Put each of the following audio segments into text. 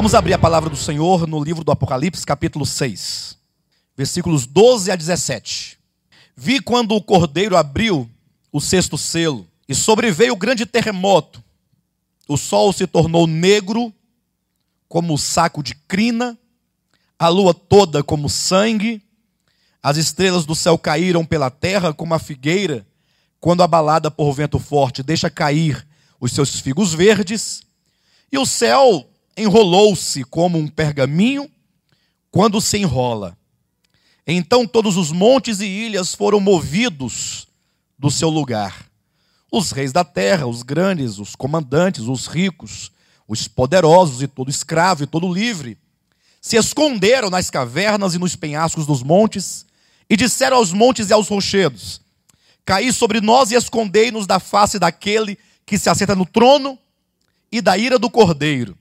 Vamos abrir a palavra do Senhor no livro do Apocalipse, capítulo 6, versículos 12 a 17. Vi quando o Cordeiro abriu o sexto selo, e sobreveio o grande terremoto. O sol se tornou negro, como saco de crina, a lua toda como sangue, as estrelas do céu caíram pela terra como a figueira, quando abalada por vento forte deixa cair os seus figos verdes, e o céu enrolou-se como um pergaminho quando se enrola. Então todos os montes e ilhas foram movidos do seu lugar. Os reis da terra, os grandes, os comandantes, os ricos, os poderosos e todo escravo e todo livre, se esconderam nas cavernas e nos penhascos dos montes e disseram aos montes e aos rochedos: caí sobre nós e escondei-nos da face daquele que se assenta no trono e da ira do Cordeiro.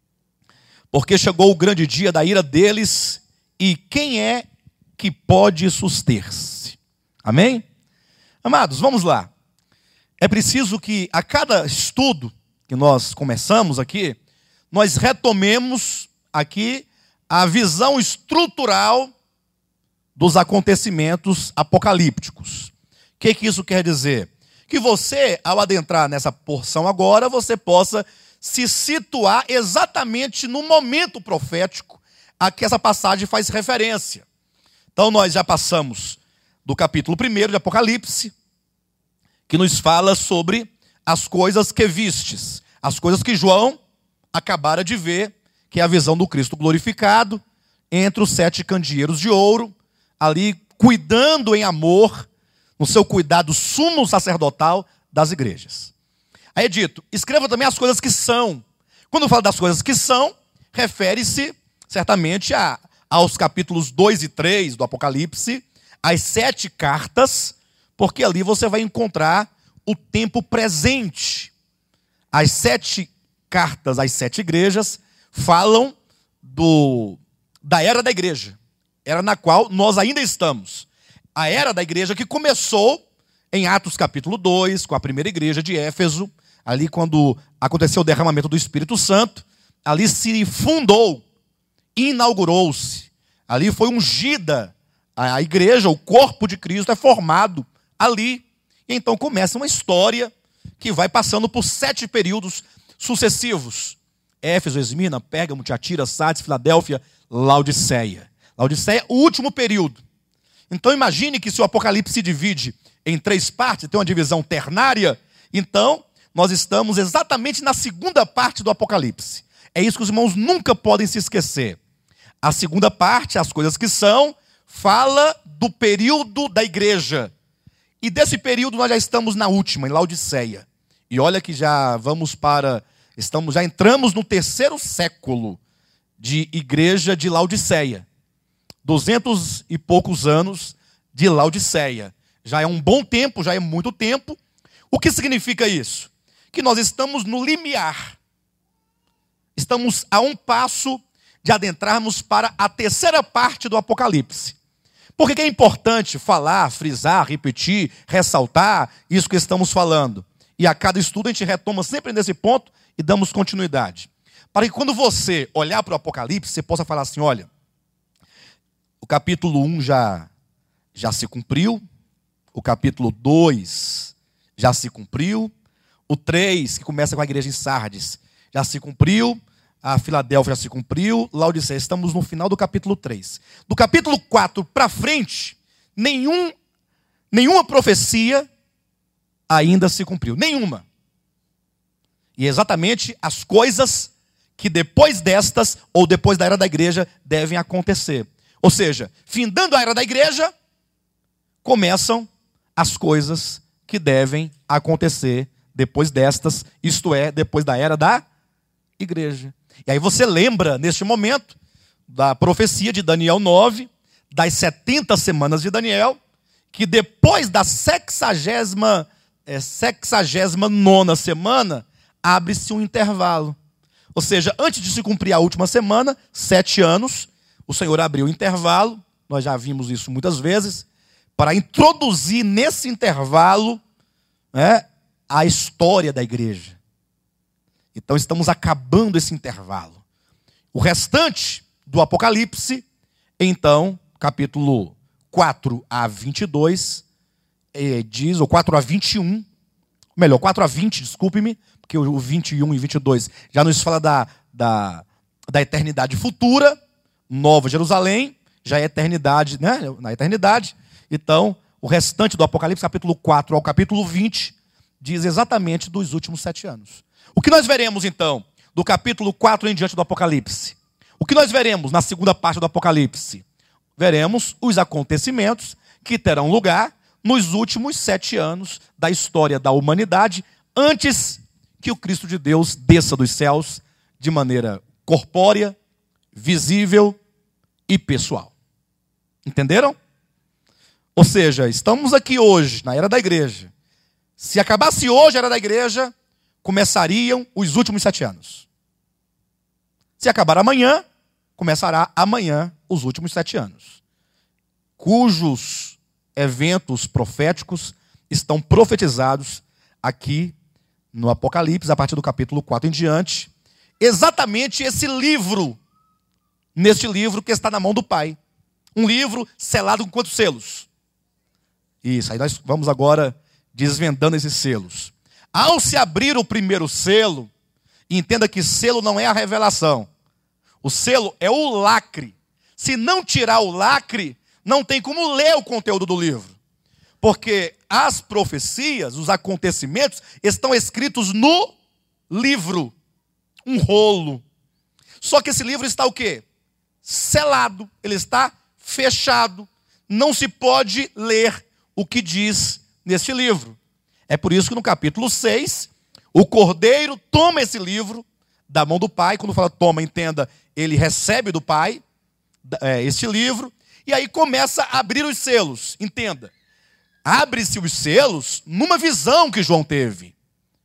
Porque chegou o grande dia da ira deles, e quem é que pode suster-se? Amém? Amados, vamos lá. É preciso que a cada estudo que nós começamos aqui, nós retomemos aqui a visão estrutural dos acontecimentos apocalípticos. O que isso quer dizer? Que você, ao adentrar nessa porção agora, você possa se situar exatamente no momento profético a que essa passagem faz referência. Então nós já passamos do capítulo 1 de Apocalipse, que nos fala sobre as coisas que vistes, as coisas que João acabara de ver, que é a visão do Cristo glorificado, entre os 7 candeeiros de ouro, ali cuidando em amor, no seu cuidado sumo sacerdotal das igrejas. Aí é dito, escreva também as coisas que são. Quando fala das coisas que são, refere-se certamente aos capítulos 2 e 3 do Apocalipse, às 7 cartas, porque ali você vai encontrar o tempo presente. As 7 cartas às 7 igrejas falam da era da igreja, era na qual nós ainda estamos. A era da igreja que começou em Atos capítulo 2, com a primeira igreja de Éfeso, ali quando aconteceu o derramamento do Espírito Santo, ali se fundou, inaugurou-se, ali foi ungida a igreja, o corpo de Cristo é formado ali. E então começa uma história que vai passando por 7 períodos sucessivos. Éfeso, Esmirna, Pérgamo, Tiatira, Sardes, Filadélfia, Laodiceia. Laodiceia, o último período. Então imagine que se o Apocalipse se divide em 3 partes, tem uma divisão ternária, então nós estamos exatamente na segunda parte do Apocalipse. É isso que os irmãos nunca podem se esquecer. A segunda parte, as coisas que são, fala do período da igreja. E desse período nós já estamos na última, em Laodiceia. E olha que já entramos no 3º século de igreja de Laodiceia. 200 e poucos anos de Laodiceia. Já é um bom tempo, já é muito tempo. O que significa isso? Que nós estamos no limiar. Estamos a um passo de adentrarmos para a 3ª parte do Apocalipse. Por que é importante falar, frisar, repetir, ressaltar isso que estamos falando? E a cada estudo a gente retoma sempre nesse ponto e damos continuidade. Para que quando você olhar para o Apocalipse, você possa falar assim, olha, o capítulo 1 já se cumpriu, o capítulo 2 já se cumpriu, o 3, que começa com a igreja em Sardes, já se cumpriu, a Filadélfia já se cumpriu, Laodiceia, estamos no final do capítulo 3. Do capítulo 4 para frente, nenhuma profecia ainda se cumpriu, nenhuma. E exatamente as coisas que depois destas, ou depois da era da igreja, devem acontecer. Ou seja, findando a era da igreja, começam as coisas que devem acontecer depois destas, isto é, depois da era da igreja. E aí você lembra, neste momento, da profecia de Daniel 9, das 70 semanas de Daniel, que depois da 69ª semana, abre-se um intervalo. Ou seja, antes de se cumprir a última semana, 7 anos, o Senhor abriu o intervalo, nós já vimos isso muitas vezes, para introduzir nesse intervalo a história da igreja. Então estamos acabando esse intervalo. O restante do Apocalipse, então, capítulo 4 a 22, diz, ou 4 a 21, melhor, 4 a 20, desculpe-me, porque o 21 e 22 já nos fala da eternidade futura, Nova Jerusalém, já é eternidade, né? Na eternidade. Então, o restante do Apocalipse, capítulo 4 ao capítulo 20, diz exatamente dos últimos 7 anos. O que nós veremos, então, do capítulo 4 em diante do Apocalipse? O que nós veremos na segunda parte do Apocalipse? Veremos os acontecimentos que terão lugar nos últimos 7 anos da história da humanidade, antes que o Cristo de Deus desça dos céus de maneira corpórea, visível e pessoal. Entenderam? Ou seja, estamos aqui hoje, na era da igreja. Se acabasse hoje a era da igreja, começariam os últimos 7 anos. Se acabar amanhã, começará amanhã os últimos 7 anos. Cujos eventos proféticos estão profetizados aqui no Apocalipse, a partir do capítulo 4 em diante. Exatamente esse livro, neste livro que está na mão do Pai. Um livro selado com quantos selos? Isso, aí nós vamos agora desvendando esses selos. Ao se abrir o primeiro selo, entenda que selo não é a revelação. O selo é o lacre. Se não tirar o lacre, não tem como ler o conteúdo do livro. Porque as profecias, os acontecimentos, estão escritos no livro. Um rolo. Só que esse livro está o quê? Selado. Ele está fechado. Não se pode ler o que diz neste livro. É por isso que no capítulo 6, o Cordeiro toma esse livro da mão do Pai. Quando fala toma, entenda, ele recebe do Pai este livro. E aí começa a abrir os selos. Entenda. Abre-se os selos numa visão que João teve.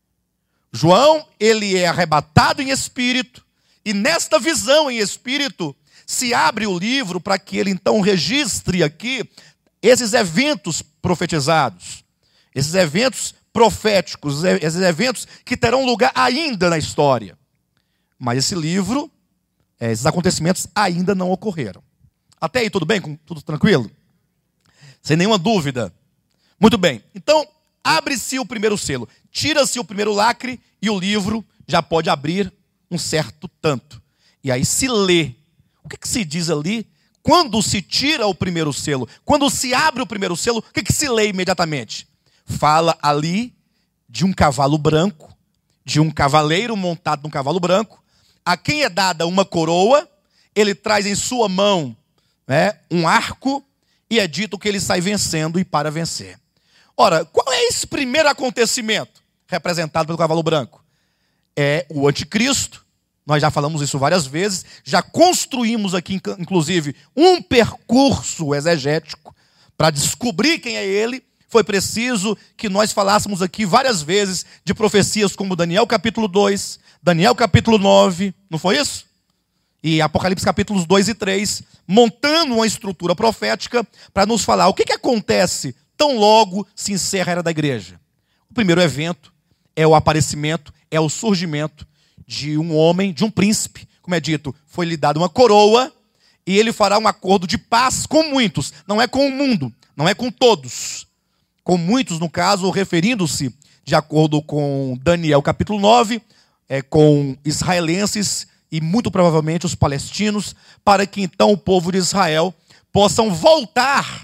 João, ele é arrebatado em espírito. E nesta visão em espírito, se abre o livro para que ele então registre aqui esses eventos profetizados. Esses eventos proféticos, esses eventos que terão lugar ainda na história. Mas esse livro, esses acontecimentos ainda não ocorreram. Até aí tudo bem? Tudo tranquilo? Sem nenhuma dúvida. Muito bem. Então, abre-se o primeiro selo. Tira-se o primeiro lacre e o livro já pode abrir um certo tanto. E aí se lê. O que se diz ali? Quando se tira o primeiro selo, quando se abre o primeiro selo, o que se lê imediatamente? Fala ali de um cavalo branco, de um cavaleiro montado num cavalo branco, a quem é dada uma coroa, ele traz em sua mão um arco, e é dito que ele sai vencendo e para vencer. Ora, qual é esse primeiro acontecimento representado pelo cavalo branco? É o anticristo. Nós já falamos isso várias vezes, já construímos aqui, inclusive, um percurso exegético para descobrir quem é ele. Foi preciso que nós falássemos aqui várias vezes de profecias como Daniel capítulo 2, Daniel capítulo 9, não foi isso? E Apocalipse capítulos 2 e 3, montando uma estrutura profética para nos falar o que acontece tão logo se encerra a era da igreja. O primeiro evento é o aparecimento, é o surgimento de um homem, de um príncipe. Como é dito, foi-lhe dada uma coroa e ele fará um acordo de paz com muitos. Não é com o mundo, não é com todos. Com muitos, no caso, referindo-se, de acordo com Daniel capítulo 9, com israelenses e muito provavelmente os palestinos, para que então o povo de Israel possam voltar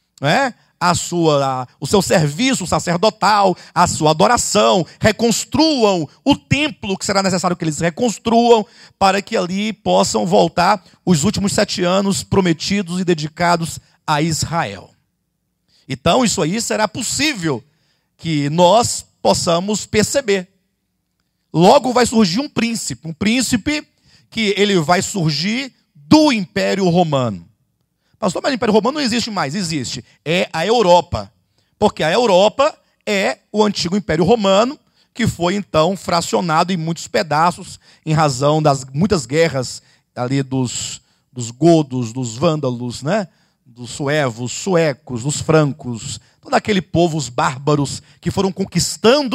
o seu serviço sacerdotal, a sua adoração, reconstruam o templo que será necessário que eles reconstruam, para que ali possam voltar os últimos 7 anos prometidos e dedicados a Israel. Então isso aí será possível que nós possamos perceber. Logo vai surgir um príncipe que ele vai surgir do Império Romano. Pastor, mas o Império Romano não existe mais. Existe. É a Europa. Porque a Europa é o antigo Império Romano, que foi então fracionado em muitos pedaços, em razão das muitas guerras ali dos godos, dos vândalos, dos suevos, suecos, dos francos, todo aquele povo, os bárbaros, que foram conquistando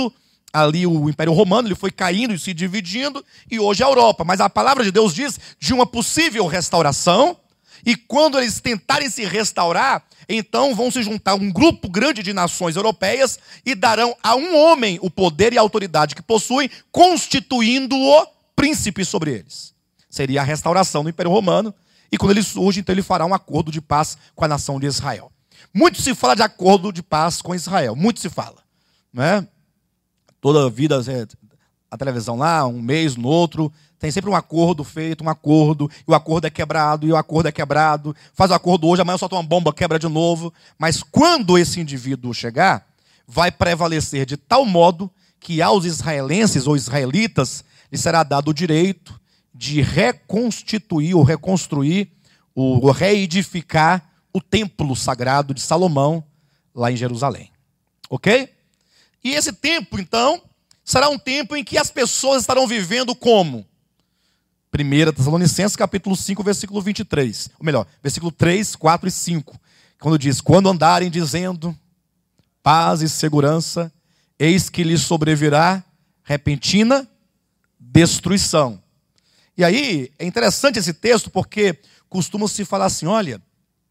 ali o Império Romano, ele foi caindo e se dividindo, e hoje é a Europa. Mas a palavra de Deus diz de uma possível restauração, e quando eles tentarem se restaurar, então vão se juntar um grupo grande de nações europeias e darão a um homem o poder e a autoridade que possuem, constituindo-o príncipe sobre eles. Seria a restauração do Império Romano, e quando ele surge, então ele fará um acordo de paz com a nação de Israel. Muito se fala de acordo de paz com Israel, muito se fala, não é? Toda a vida, a televisão lá, um mês, no outro, tem sempre um acordo feito, um acordo, e o acordo é quebrado, e o acordo é quebrado, faz o acordo hoje, amanhã solta uma bomba, quebra de novo. Mas quando esse indivíduo chegar, vai prevalecer de tal modo que aos israelenses ou israelitas lhes será dado o direito de reconstituir ou reconstruir, ou reedificar o templo sagrado de Salomão, lá em Jerusalém. Ok? E esse tempo, então, será um tempo em que as pessoas estarão vivendo como? 1 Tessalonicenses, capítulo 5, versículo 23. Ou melhor, versículo 3, 4 e 5. Quando diz, quando andarem dizendo paz e segurança, eis que lhes sobrevirá repentina destruição. E aí, é interessante esse texto, porque costuma-se falar assim, olha,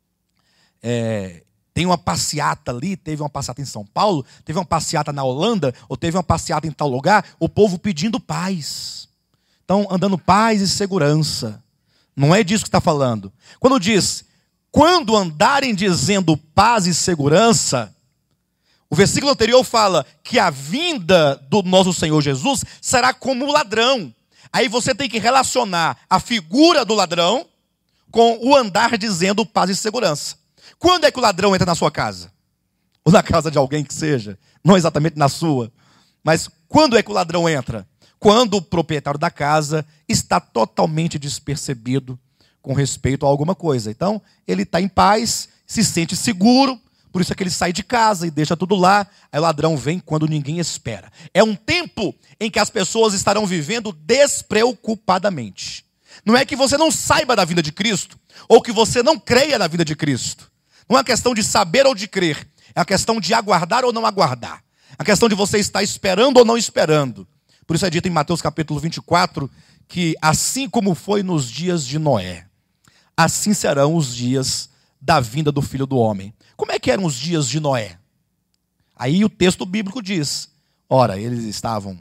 tem uma passeata ali, teve uma passeata em São Paulo, teve uma passeata na Holanda, ou teve uma passeata em tal lugar, o povo pedindo paz. Então, andando paz e segurança. Não é disso que está falando. Quando diz, quando andarem dizendo paz e segurança, o versículo anterior fala que a vinda do nosso Senhor Jesus será como o ladrão. Aí você tem que relacionar a figura do ladrão com o andar dizendo paz e segurança. Quando é que o ladrão entra na sua casa? Ou na casa de alguém que seja, não exatamente na sua. Mas quando é que o ladrão entra? Quando o proprietário da casa está totalmente despercebido com respeito a alguma coisa. Então, ele está em paz, se sente seguro, por isso é que ele sai de casa e deixa tudo lá. Aí o ladrão vem quando ninguém espera. É um tempo em que as pessoas estarão vivendo despreocupadamente. Não é que você não saiba da vida de Cristo, ou que você não creia na vida de Cristo. Não é uma questão de saber ou de crer. É uma questão de aguardar ou não aguardar. É uma questão de você estar esperando ou não esperando. Por isso é dito em Mateus capítulo 24, que assim como foi nos dias de Noé, assim serão os dias da vinda do Filho do Homem. Como é que eram os dias de Noé? Aí o texto bíblico diz, ora, eles estavam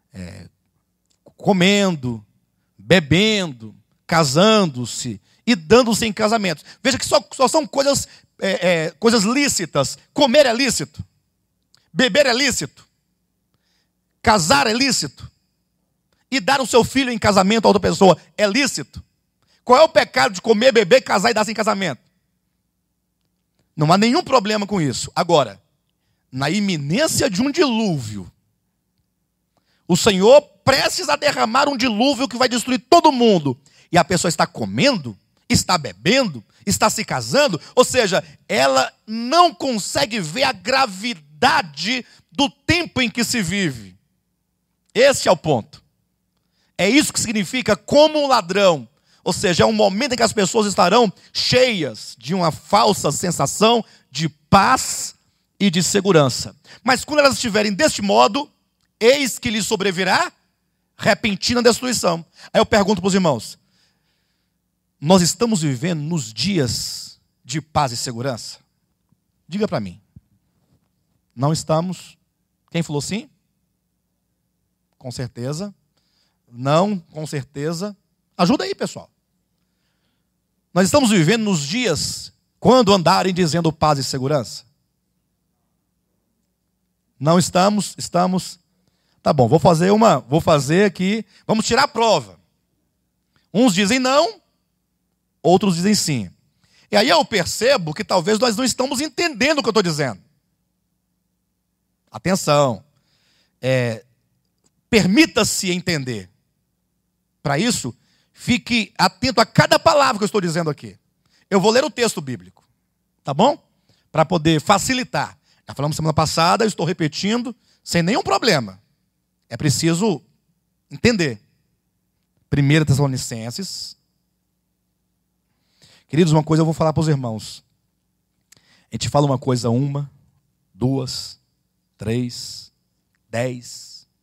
comendo, bebendo, casando-se e dando-se em casamento. Veja que só são coisas lícitas. Comer é lícito. Beber é lícito. Casar é lícito. E dar o seu filho em casamento a outra pessoa é lícito. Qual é o pecado de comer, beber, casar e dar-se em casamento? Não há nenhum problema com isso. Agora, na iminência de um dilúvio, o Senhor prestes a derramar um dilúvio que vai destruir todo mundo, e a pessoa está comendo, está bebendo, está se casando, ou seja, ela não consegue ver a gravidade do tempo em que se vive. Esse é o ponto. É isso que significa como um ladrão. Ou seja, é um momento em que as pessoas estarão cheias de uma falsa sensação de paz e de segurança. Mas quando elas estiverem deste modo, eis que lhes sobrevirá repentina destruição. Aí eu pergunto para os irmãos, nós estamos vivendo nos dias de paz e segurança? Diga para mim. Não estamos? Quem falou sim? Com certeza. Não, com certeza. Ajuda aí, pessoal. Nós estamos vivendo nos dias quando andarem dizendo paz e segurança? Não estamos? Estamos. Tá bom, vou fazer aqui, vamos tirar a prova. Uns dizem não, outros dizem sim. E aí eu percebo que talvez nós não estamos entendendo o que eu estou dizendo. Atenção. Permita-se entender. Para isso, fique atento a cada palavra que eu estou dizendo aqui. Eu vou ler o texto bíblico, tá bom? Para poder facilitar. Já falamos semana passada, eu estou repetindo, sem nenhum problema. É preciso entender. 1 Tessalonicenses. Queridos, uma coisa eu vou falar para os irmãos. A gente fala uma coisa 1, 2, 3, 10,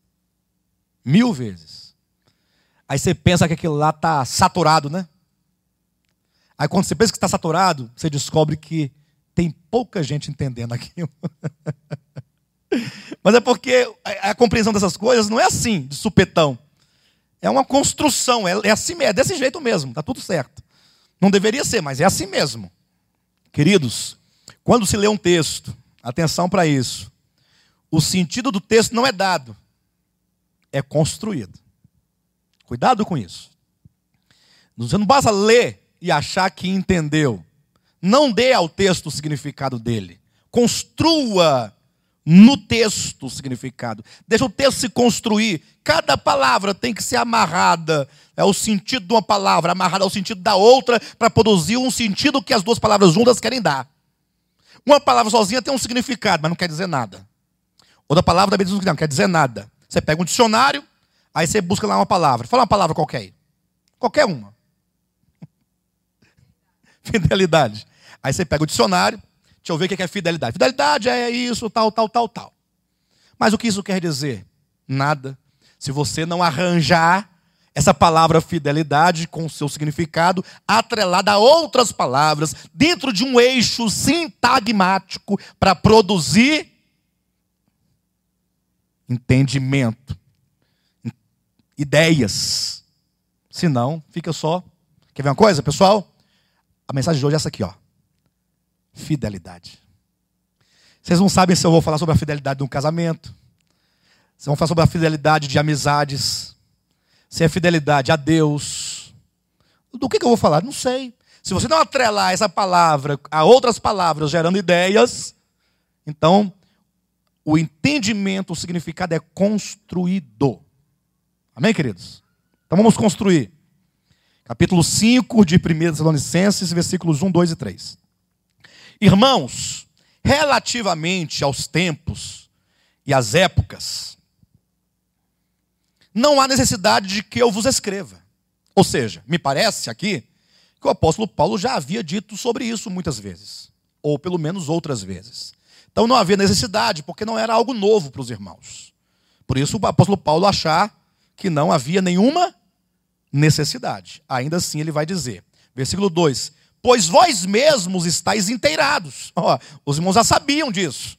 1000 vezes. Aí você pensa que aquilo lá está saturado, né? Aí quando você pensa que está saturado, você descobre que tem pouca gente entendendo aquilo. Mas é porque a compreensão dessas coisas não é assim, de supetão. É uma construção, é assim, é desse jeito mesmo, está tudo certo. Não deveria ser, mas é assim mesmo. Queridos, quando se lê um texto, atenção para isso, o sentido do texto não é dado, é construído. Cuidado com isso. Você não basta ler e achar que entendeu. Não dê ao texto o significado dele. Construa no texto o significado. Deixa o texto se construir. Cada palavra tem que ser amarrada ao sentido de uma palavra, amarrada ao sentido da outra, para produzir um sentido que as duas palavras juntas querem dar. Uma palavra sozinha tem um significado, mas não quer dizer nada. Outra palavra também não quer dizer nada. Você pega um dicionário, aí você busca lá uma palavra. Fala uma palavra qualquer aí. Qualquer uma. Fidelidade. Aí você pega o dicionário, deixa eu ver o que é fidelidade. Fidelidade é isso, tal. Mas o que isso quer dizer? Nada. Se você não arranjar essa palavra fidelidade com o seu significado atrelada a outras palavras, dentro de um eixo sintagmático para produzir entendimento, ideias. Senão, fica só. Quer ver uma coisa, pessoal? A mensagem de hoje é essa aqui, ó. Fidelidade. Vocês não sabem se eu vou falar sobre a fidelidade de um casamento. Vocês vão falar sobre a fidelidade de amizades. Se é fidelidade a Deus. Do que eu vou falar? Não sei. Se você não atrelar essa palavra a outras palavras gerando ideias, então o entendimento, o significado é construído. Amém, queridos? Então vamos construir. Capítulo 5 de 1 Tessalonicenses, versículos 1, 2 e 3. Irmãos, relativamente aos tempos e às épocas, não há necessidade de que eu vos escreva. Ou seja, me parece aqui que o apóstolo Paulo já havia dito sobre isso muitas vezes. Ou pelo menos outras vezes. Então não havia necessidade, porque não era algo novo para os irmãos. Por isso o apóstolo Paulo achar que não havia nenhuma necessidade. Ainda assim ele vai dizer, versículo 2, pois vós mesmos estáis inteirados. Os irmãos já sabiam disso.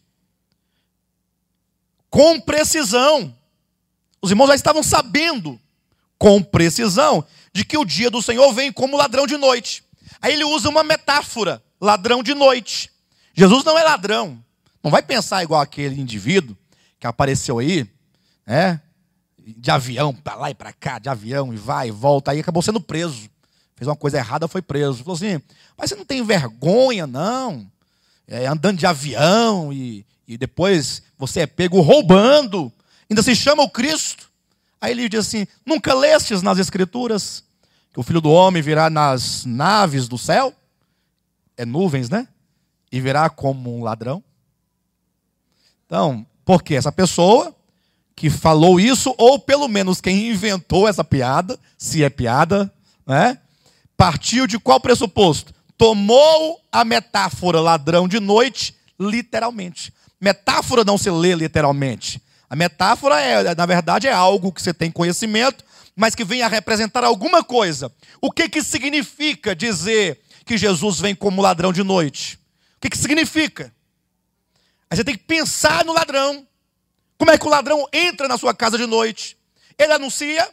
Com precisão. Os irmãos já estavam sabendo, com precisão, de que o dia do Senhor vem como ladrão de noite. Aí ele usa uma metáfora, ladrão de noite. Jesus não é ladrão. Não vai pensar igual aquele indivíduo que apareceu aí, né? De avião, para lá e para cá, de avião, e vai e volta, aí acabou sendo preso. Fez uma coisa errada, foi preso. Falou assim, mas você não tem vergonha, não? Andando de avião e depois você é pego roubando, ainda se chama o Cristo. Aí ele diz assim, nunca lestes nas Escrituras que o Filho do Homem virá nas naves do céu? É nuvens, né? E virá como um ladrão. Então, por que essa pessoa que falou isso, ou pelo menos quem inventou essa piada, se é piada, né? Partiu de qual pressuposto? Tomou a metáfora ladrão de noite, literalmente. Metáfora não se lê literalmente. A metáfora, na verdade, é algo que você tem conhecimento, mas que vem a representar alguma coisa. O que significa dizer que Jesus vem como ladrão de noite? O que significa? Aí você tem que pensar no ladrão. Como é que o ladrão entra na sua casa de noite? Ele anuncia.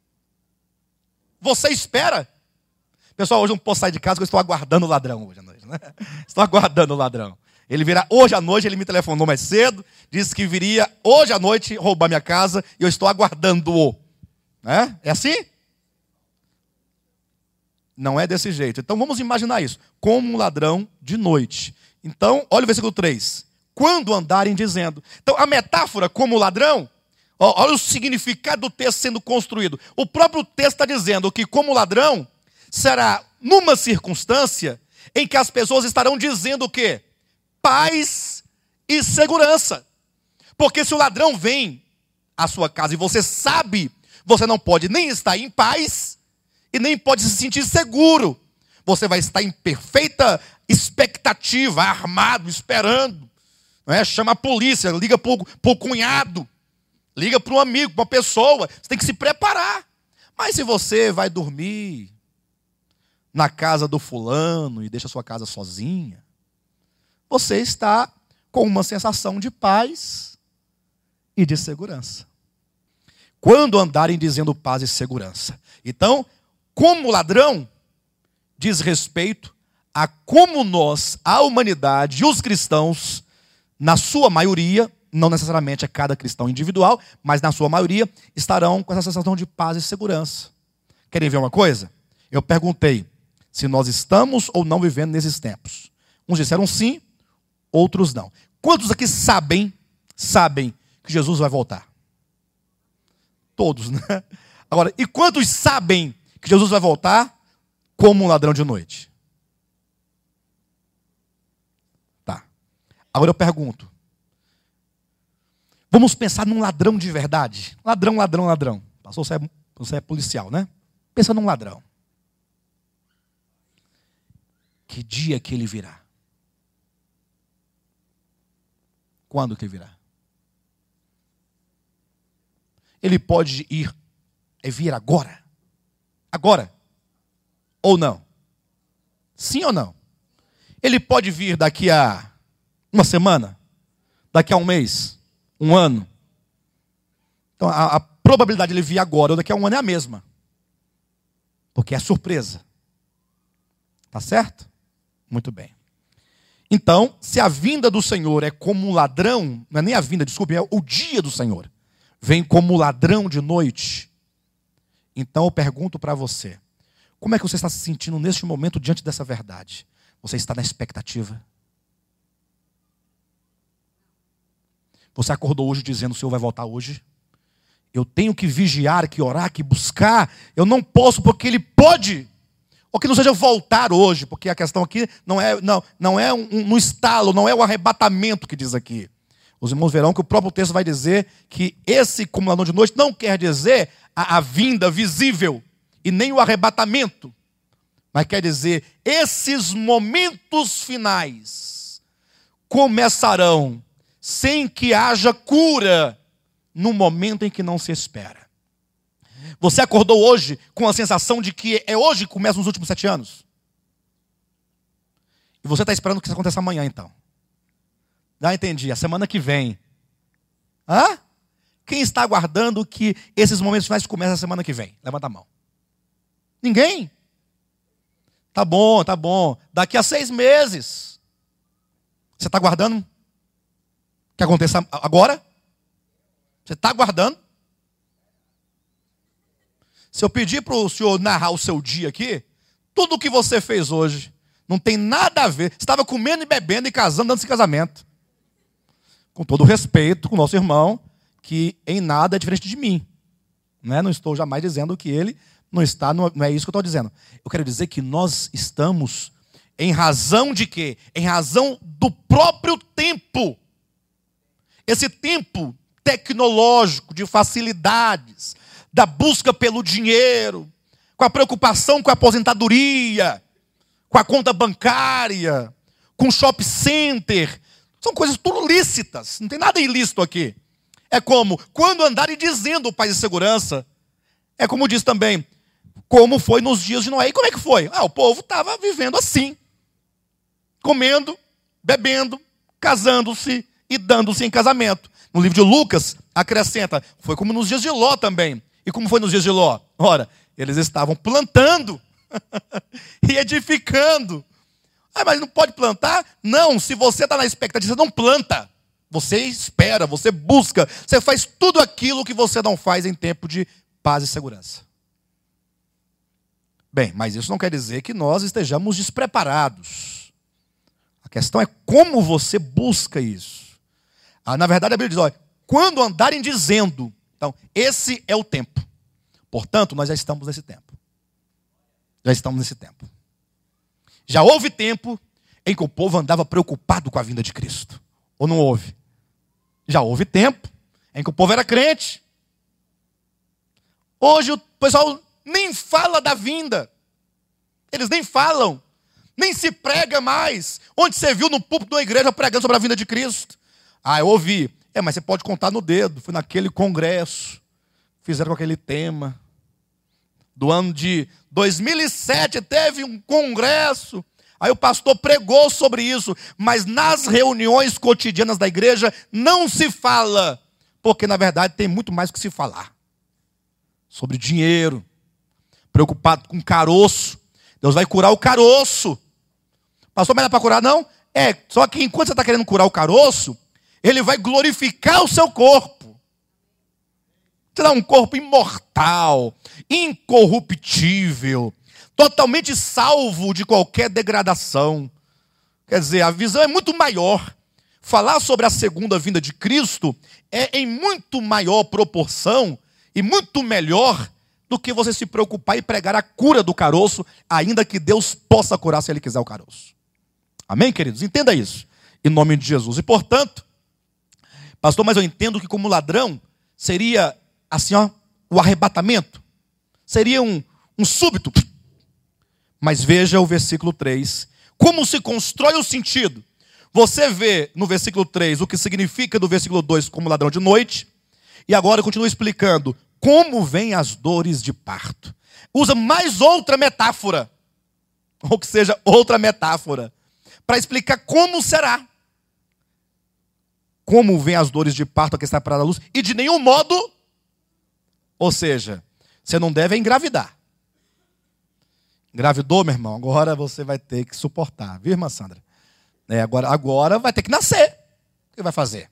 Você espera. Pessoal, hoje eu não posso sair de casa porque eu estou aguardando o ladrão hoje à noite, né? Estou aguardando o ladrão. Ele virá hoje à noite, ele me telefonou mais cedo, disse que viria hoje à noite roubar minha casa e eu estou aguardando-o. Né? É assim? Não é desse jeito. Então vamos imaginar isso. Como um ladrão de noite. Então, olha o versículo 3. Quando andarem dizendo. Então, a metáfora como ladrão, olha o significado do texto sendo construído. O próprio texto está dizendo que como ladrão, será numa circunstância em que as pessoas estarão dizendo o quê? Paz e segurança. Porque se o ladrão vem à sua casa e você sabe, você não pode nem estar em paz e nem pode se sentir seguro. Você vai estar em perfeita expectativa, armado, esperando. Não é? Chama a polícia, liga para o cunhado. liga para um amigo, para uma pessoa. Você tem que se preparar. Mas se você vai dormir na casa do fulano e deixa a sua casa sozinha, você está com uma sensação de paz e de segurança. Quando andarem dizendo paz e segurança. Então, como ladrão, diz respeito a como nós, a humanidade e os cristãos, na sua maioria, não necessariamente é cada cristão individual, mas na sua maioria, estarão com essa sensação de paz e segurança. Querem ver uma coisa? Eu perguntei se nós estamos ou não vivendo nesses tempos. Uns disseram sim, outros não. Quantos aqui sabem que Jesus vai voltar? Todos, né? Agora, e quantos sabem que Jesus vai voltar como um ladrão de noite? Tá. Agora eu pergunto. Vamos pensar num ladrão de verdade. Ladrão, ladrão, ladrão. Pastor, você é policial, né? Pensa num ladrão. Que dia que ele virá? Quando que ele virá? Ele pode vir agora? Agora? Ou não? Sim ou não? Ele pode vir daqui a uma semana? Daqui a um mês? Um ano? Então a probabilidade de ele vir agora ou daqui a um ano é a mesma. Porque é surpresa. Tá certo? Muito bem. Então, se a vinda do Senhor é como um ladrão, não é nem a vinda, desculpe, é o dia do Senhor, vem como ladrão de noite, então eu pergunto para você, como é que você está se sentindo neste momento diante dessa verdade? Você está na expectativa? Você acordou hoje dizendo, o Senhor vai voltar hoje? Eu tenho que vigiar, que orar, que buscar, eu não posso porque Ele pode. Ou que não seja voltar hoje, porque a questão aqui não é um estalo, não é o arrebatamento que diz aqui. Os irmãos verão que o próprio texto vai dizer que esse como ladrão de noite não quer dizer a vinda visível e nem o arrebatamento, mas quer dizer esses momentos finais começarão sem que haja cura no momento em que não se espera. Você acordou hoje com a sensação de que é hoje que começam os últimos 7 anos? E você está esperando que isso aconteça amanhã, então? Já entendi, a semana que vem. Hã? Quem está aguardando que esses momentos finais comecem a semana que vem? Levanta a mão. Ninguém? Tá bom, tá bom. Daqui a 6 meses. Você está aguardando que aconteça agora? Você está aguardando? Se eu pedir para o senhor narrar o seu dia aqui, tudo o que você fez hoje não tem nada a ver. Você estava comendo e bebendo e casando, dando esse casamento. Com todo o respeito com o nosso irmão, que em nada é diferente de mim. Não estou jamais dizendo que ele não está, não é isso que eu estou dizendo. Eu quero dizer que nós estamos em razão de quê? Em razão do próprio tempo. Esse tempo tecnológico, de facilidades, da busca pelo dinheiro, com a preocupação com a aposentadoria, com a conta bancária, com o shopping center. São coisas tudo lícitas, não tem nada ilícito aqui. É como, quando andarem dizendo paz e segurança, é como diz também, como foi nos dias de Noé. E como é que foi? O povo estava vivendo assim, comendo, bebendo, casando-se e dando-se em casamento. No livro de Lucas, acrescenta, foi como nos dias de Ló também. E como foi nos dias de Ló? Ora, eles estavam plantando e edificando. Mas não pode plantar? Não, se você está na expectativa, você não planta. Você espera, você busca, você faz tudo aquilo que você não faz em tempo de paz e segurança. Bem, mas isso não quer dizer que nós estejamos despreparados. A questão é como você busca isso. Na verdade, a Bíblia diz, olha, quando andarem dizendo, então, esse é o tempo. Portanto, nós já estamos nesse tempo. Já estamos nesse tempo. Já houve tempo em que o povo andava preocupado com a vinda de Cristo. Ou não houve? Já houve tempo em que o povo era crente. Hoje o pessoal nem fala da vinda. Eles nem falam. Nem se prega mais. Onde você viu no púlpito da igreja pregando sobre a vinda de Cristo? Eu ouvi. Mas você pode contar no dedo. Foi naquele congresso. Fizeram com aquele tema. Do ano de 2007 teve um congresso. Aí o pastor pregou sobre isso. Mas nas reuniões cotidianas da igreja não se fala. Porque na verdade tem muito mais que se falar. Sobre dinheiro. Preocupado com caroço. Deus vai curar o caroço. Pastor, mas não é para curar não? Só que enquanto você está querendo curar o caroço, Ele vai glorificar o seu corpo. Te dá um corpo imortal, incorruptível, totalmente salvo de qualquer degradação. Quer dizer, a visão é muito maior. Falar sobre a segunda vinda de Cristo é em muito maior proporção e muito melhor do que você se preocupar e pregar a cura do caroço, ainda que Deus possa curar se Ele quiser o caroço. Amém, queridos? Entenda isso, em nome de Jesus. E portanto, pastor, mas eu entendo que como ladrão seria assim, o arrebatamento. Seria um súbito. Mas veja o versículo 3. Como se constrói o sentido. Você vê no versículo 3 o que significa do versículo 2 como ladrão de noite. E agora continua explicando como vêm as dores de parto. Usa mais outra metáfora. Ou que seja, outra metáfora. Para explicar como será. Como vêm as dores de parto a que está para a luz. E de nenhum modo... Ou seja, você não deve engravidar. Engravidou, meu irmão? Agora você vai ter que suportar. Viu, irmã Sandra? Agora vai ter que nascer. O que vai fazer?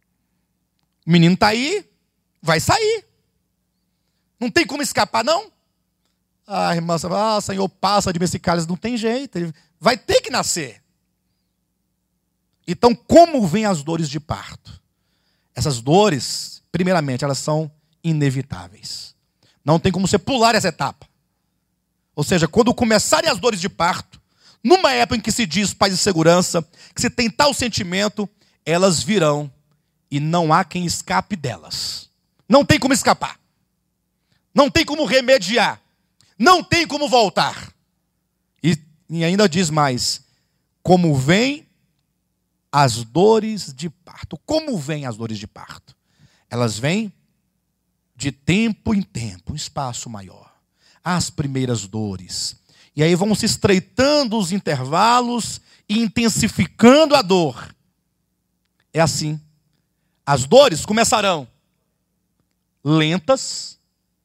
O menino está aí, vai sair. Não tem como escapar, não? Irmã Sandra, Senhor, passa de mim esse cálice. Não tem jeito, ele vai ter que nascer. Então, como vêm as dores de parto? Essas dores, primeiramente, elas são inevitáveis. Não tem como você pular essa etapa. Ou seja, quando começarem as dores de parto, numa época em que se diz paz e segurança, que se tem tal sentimento, elas virão e não há quem escape delas. Não tem como escapar. Não tem como remediar. Não tem como voltar. E ainda diz mais, como vêm as dores de parto. Como vêm as dores de parto? Elas vêm de tempo em tempo, um espaço maior. As primeiras dores. E aí vão se estreitando os intervalos e intensificando a dor. É assim. As dores começarão lentas,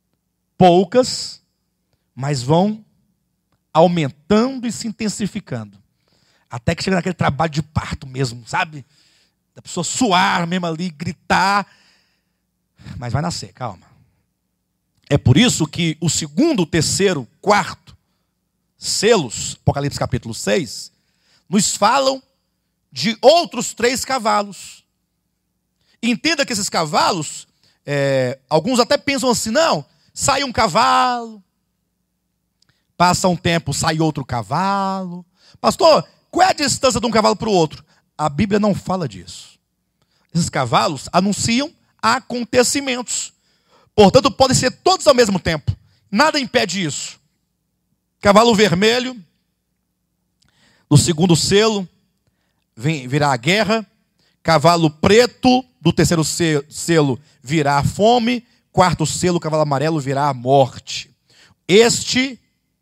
poucas, mas vão aumentando e se intensificando. Até que chega naquele trabalho de parto mesmo, sabe? Da pessoa suar mesmo ali, gritar. Mas vai nascer, calma. É por isso que o segundo, terceiro, quarto selos, Apocalipse capítulo 6, nos falam de outros 3 cavalos. Entenda que esses cavalos, alguns até pensam assim, não, sai um cavalo, passa um tempo, sai outro cavalo. Pastor, qual é a distância de um cavalo para o outro? A Bíblia não fala disso. Esses cavalos anunciam acontecimentos. Portanto, podem ser todos ao mesmo tempo. Nada impede isso. Cavalo vermelho, do segundo selo, virá a guerra. Cavalo preto, do terceiro selo, virá a fome. Quarto selo, cavalo amarelo, virá a morte. Este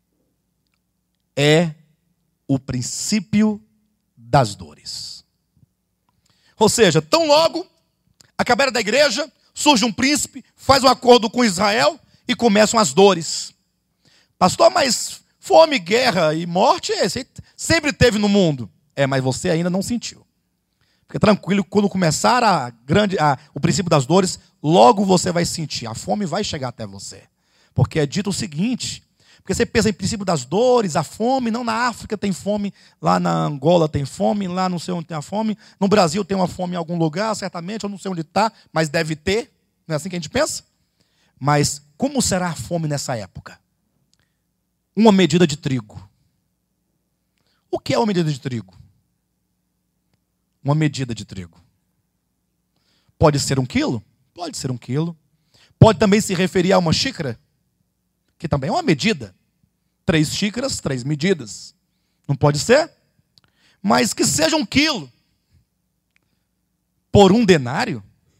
é o princípio das dores. Ou seja, tão logo acabar da igreja, surge um príncipe, faz um acordo com Israel e começam as dores. Pastor, mas fome, guerra e morte sempre teve no mundo. Mas você ainda não sentiu. Fica tranquilo, quando começar o princípio das dores, logo você vai sentir. A fome vai chegar até você. Porque é dito o seguinte, porque você pensa em princípio das dores, a fome, não, na África tem fome, lá na Angola tem fome, lá não sei onde tem a fome, no Brasil tem uma fome em algum lugar, certamente, eu não sei onde está, mas deve ter, não é assim que a gente pensa? Mas como será a fome nessa época? Uma medida de trigo. O que é uma medida de trigo? Uma medida de trigo. Pode ser 1 quilo? Pode ser 1 quilo. Pode também se referir a uma xícara, que também é uma medida. 3 xícaras, 3 medidas. Não pode ser? Mas que seja 1 quilo. Por 1 denário?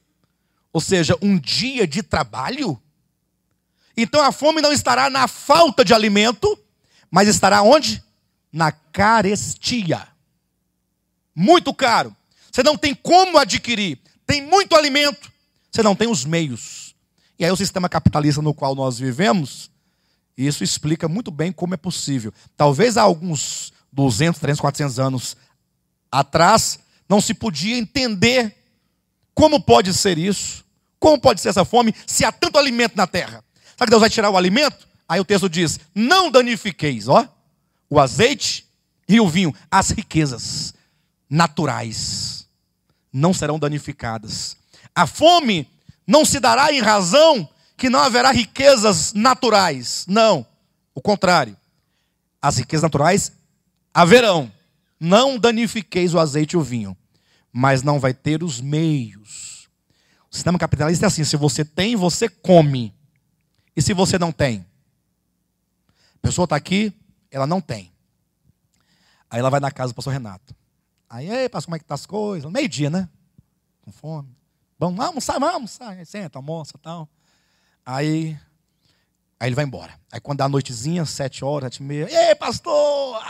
Ou seja, um dia de trabalho. Então a fome não estará na falta de alimento, mas estará onde? Na carestia. Muito caro. Você não tem como adquirir. Tem muito alimento. Você não tem os meios. E aí o sistema capitalista no qual nós vivemos, isso explica muito bem como é possível. Talvez há alguns 200, 300, 400 anos atrás, não se podia entender como pode ser isso. Como pode ser essa fome se há tanto alimento na terra? Sabe que Deus vai tirar o alimento? Aí o texto diz, não danifiqueis, o azeite e o vinho, as riquezas naturais não serão danificadas. A fome não se dará em razão que não haverá riquezas naturais. Não, o contrário. As riquezas naturais haverão. Não danifiqueis o azeite e o vinho, mas não vai ter os meios. O sistema capitalista é assim, se você tem, você come. E se você não tem? A pessoa está aqui, ela não tem. Aí ela vai na casa do pastor Renato. Aí, ei, pastor, como é que tá as coisas? Meio-dia, né? Com fome. Vamos almoçar. Aí senta, almoça e tal. Aí ele vai embora. Aí quando dá a noitezinha, 7 horas, 7h30. Ei, pastor!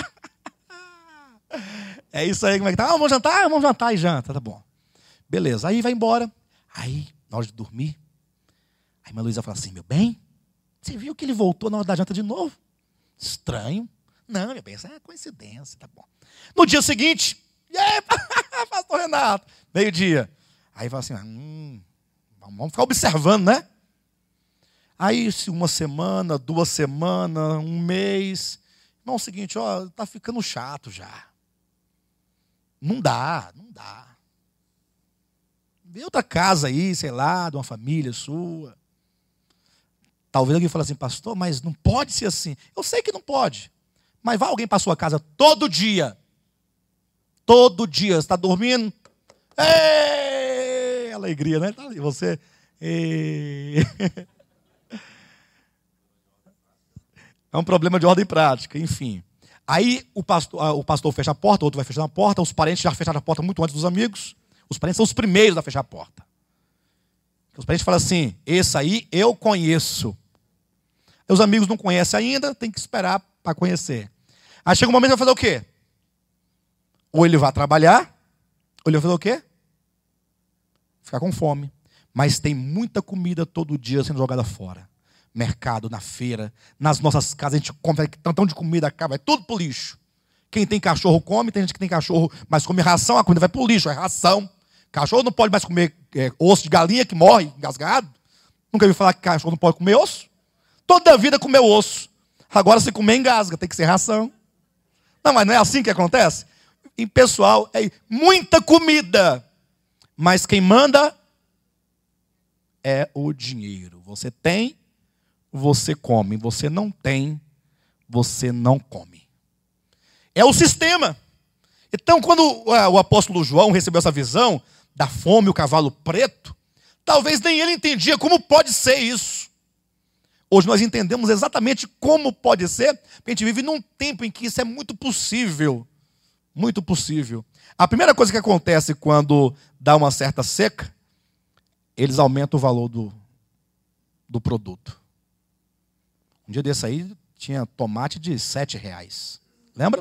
É isso aí, como é que tá? Vamos jantar e janta, tá bom. Beleza, aí vai embora. Aí, na hora de dormir, a irmã Luísa fala assim, meu bem, você viu que ele voltou na hora da janta de novo? Estranho. Não, meu bem, isso é coincidência, tá bom. No dia seguinte, e aí, pastor Renato? Meio-dia. Aí fala assim, vamos ficar observando, né? Aí, se 1 semana, 2 semanas, 1 mês. Irmão, é o seguinte, tá ficando chato já. Não dá. Vê outra casa aí, sei lá, de uma família sua. Talvez alguém fale assim, pastor, mas não pode ser assim. Eu sei que não pode. Mas vai alguém para a sua casa todo dia. Todo dia. Você está dormindo? Ei! Alegria, né? Tá ali, você... Ei. É um problema de ordem prática, enfim. Aí o pastor fecha a porta, outro vai fechando a porta, os parentes já fecharam a porta muito antes dos amigos. Os parentes são os primeiros a fechar a porta. Os parentes falam assim, esse aí eu conheço. Os amigos não conhecem ainda, tem que esperar para conhecer. Aí chega um momento que vai fazer o quê? Ou ele vai trabalhar, ou ele vai fazer o quê? Ficar com fome. Mas tem muita comida todo dia sendo jogada fora. Mercado, na feira, nas nossas casas, a gente come tantão de comida, acaba, é tudo pro lixo. Quem tem cachorro come, tem gente que tem cachorro, mas come ração, a comida vai pro lixo, é ração. Cachorro não pode mais comer osso de galinha que morre engasgado. Nunca ouviu falar que cachorro não pode comer osso? Toda a vida comeu osso. Agora se comer engasga, tem que ser ração. Não, mas não é assim que acontece? E pessoal, é muita comida. Mas quem manda é o dinheiro. Você tem, você come. Você não tem, você não come. É o sistema. Então, quando o apóstolo João recebeu essa visão da fome, o cavalo preto, talvez nem ele entendia como pode ser isso. Hoje nós entendemos exatamente como pode ser, porque a gente vive num tempo em que isso é muito possível. Muito possível. A primeira coisa que acontece quando dá uma certa seca, eles aumentam o valor do produto. Um dia desse aí, tinha tomate de R$7. Lembram?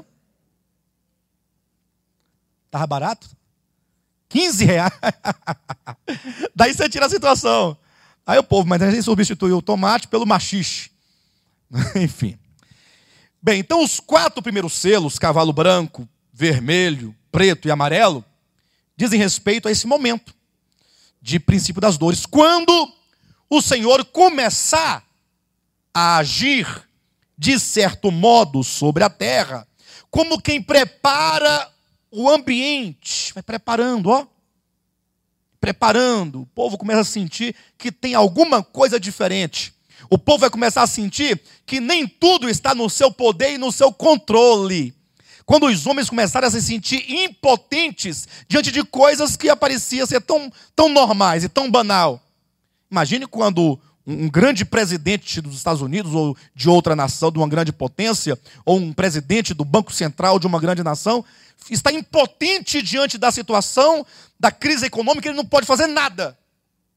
Estava barato? R$15. Daí você tira a situação. Aí o povo, mas a gente substituiu o tomate pelo maxixe. Enfim. Bem, então os 4 primeiros selos, cavalo branco, vermelho, preto e amarelo, dizem respeito a esse momento de princípio das dores. Quando o Senhor começar a agir de certo modo sobre a terra, como quem prepara o ambiente, vai preparando, preparando, o povo começa a sentir que tem alguma coisa diferente. O povo vai começar a sentir que nem tudo está no seu poder e no seu controle. Quando os homens começaram a se sentir impotentes diante de coisas que apareciam ser tão normais e tão banal. Imagine quando um grande presidente dos Estados Unidos ou de outra nação, de uma grande potência, ou um presidente do Banco Central de uma grande nação, está impotente diante da situação da crise econômica, ele não pode fazer nada.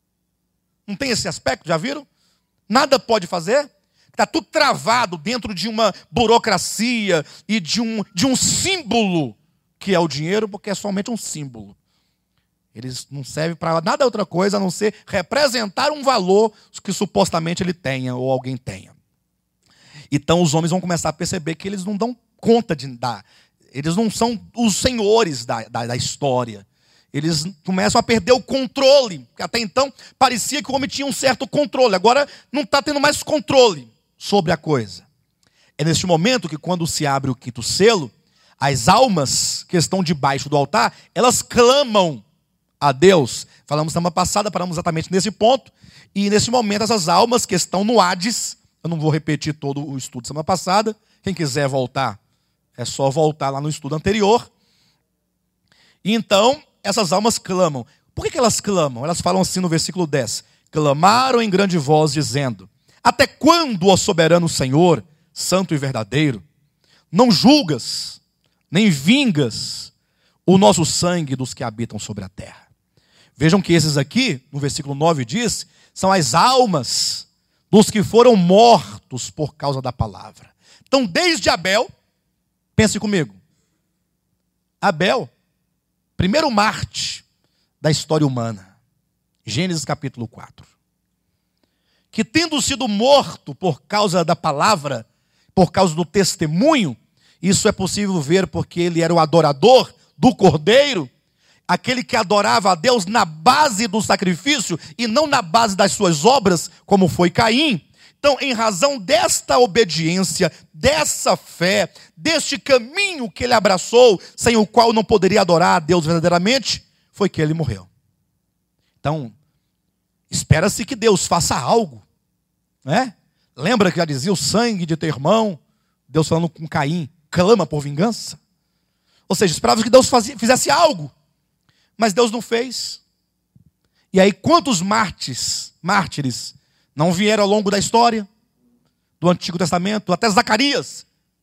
Não tem esse aspecto, já viram? Nada pode fazer. Está tudo travado dentro de uma burocracia e de um símbolo, que é o dinheiro, porque é somente um símbolo. Eles não servem para nada outra coisa a não ser representar um valor que supostamente ele tenha ou alguém tenha. Então os homens vão começar a perceber que eles não dão conta de dar. Eles não são os senhores da história. Eles começam a perder o controle. Porque até então parecia que o homem tinha um certo controle. Agora não está tendo mais controle sobre a coisa. É neste momento que, quando se abre o quinto selo, as almas que estão debaixo do altar, elas clamam a Deus. Falamos semana passada, paramos exatamente nesse ponto. E nesse momento essas almas que estão no Hades, eu não vou repetir todo o estudo semana passada. Quem quiser voltar, é só voltar lá no estudo anterior. E então, essas almas clamam. Por que elas clamam? Elas falam assim no versículo 10. Clamaram em grande voz, dizendo: até quando, ó soberano Senhor, santo e verdadeiro, não julgas, nem vingas o nosso sangue dos que habitam sobre a terra? Vejam que esses aqui, no versículo 9 diz, são as almas dos que foram mortos por causa da palavra. Então, desde Abel, pense comigo, Abel, primeiro Marte da história humana, Gênesis capítulo 4, que tendo sido morto por causa da palavra, por causa do testemunho, isso é possível ver porque ele era o adorador do Cordeiro, aquele que adorava a Deus na base do sacrifício e não na base das suas obras, como foi Caim. Então, em razão desta obediência, dessa fé, deste caminho que ele abraçou, sem o qual não poderia adorar a Deus verdadeiramente, foi que ele morreu. Então, espera-se que Deus faça algo, né? Lembra que já dizia o sangue de teu irmão? Deus falando com Caim, clama por vingança. Ou seja, esperava que Deus fizesse algo, mas Deus não fez. E aí, quantos mártires não vieram ao longo da história do Antigo Testamento, até Zacarias,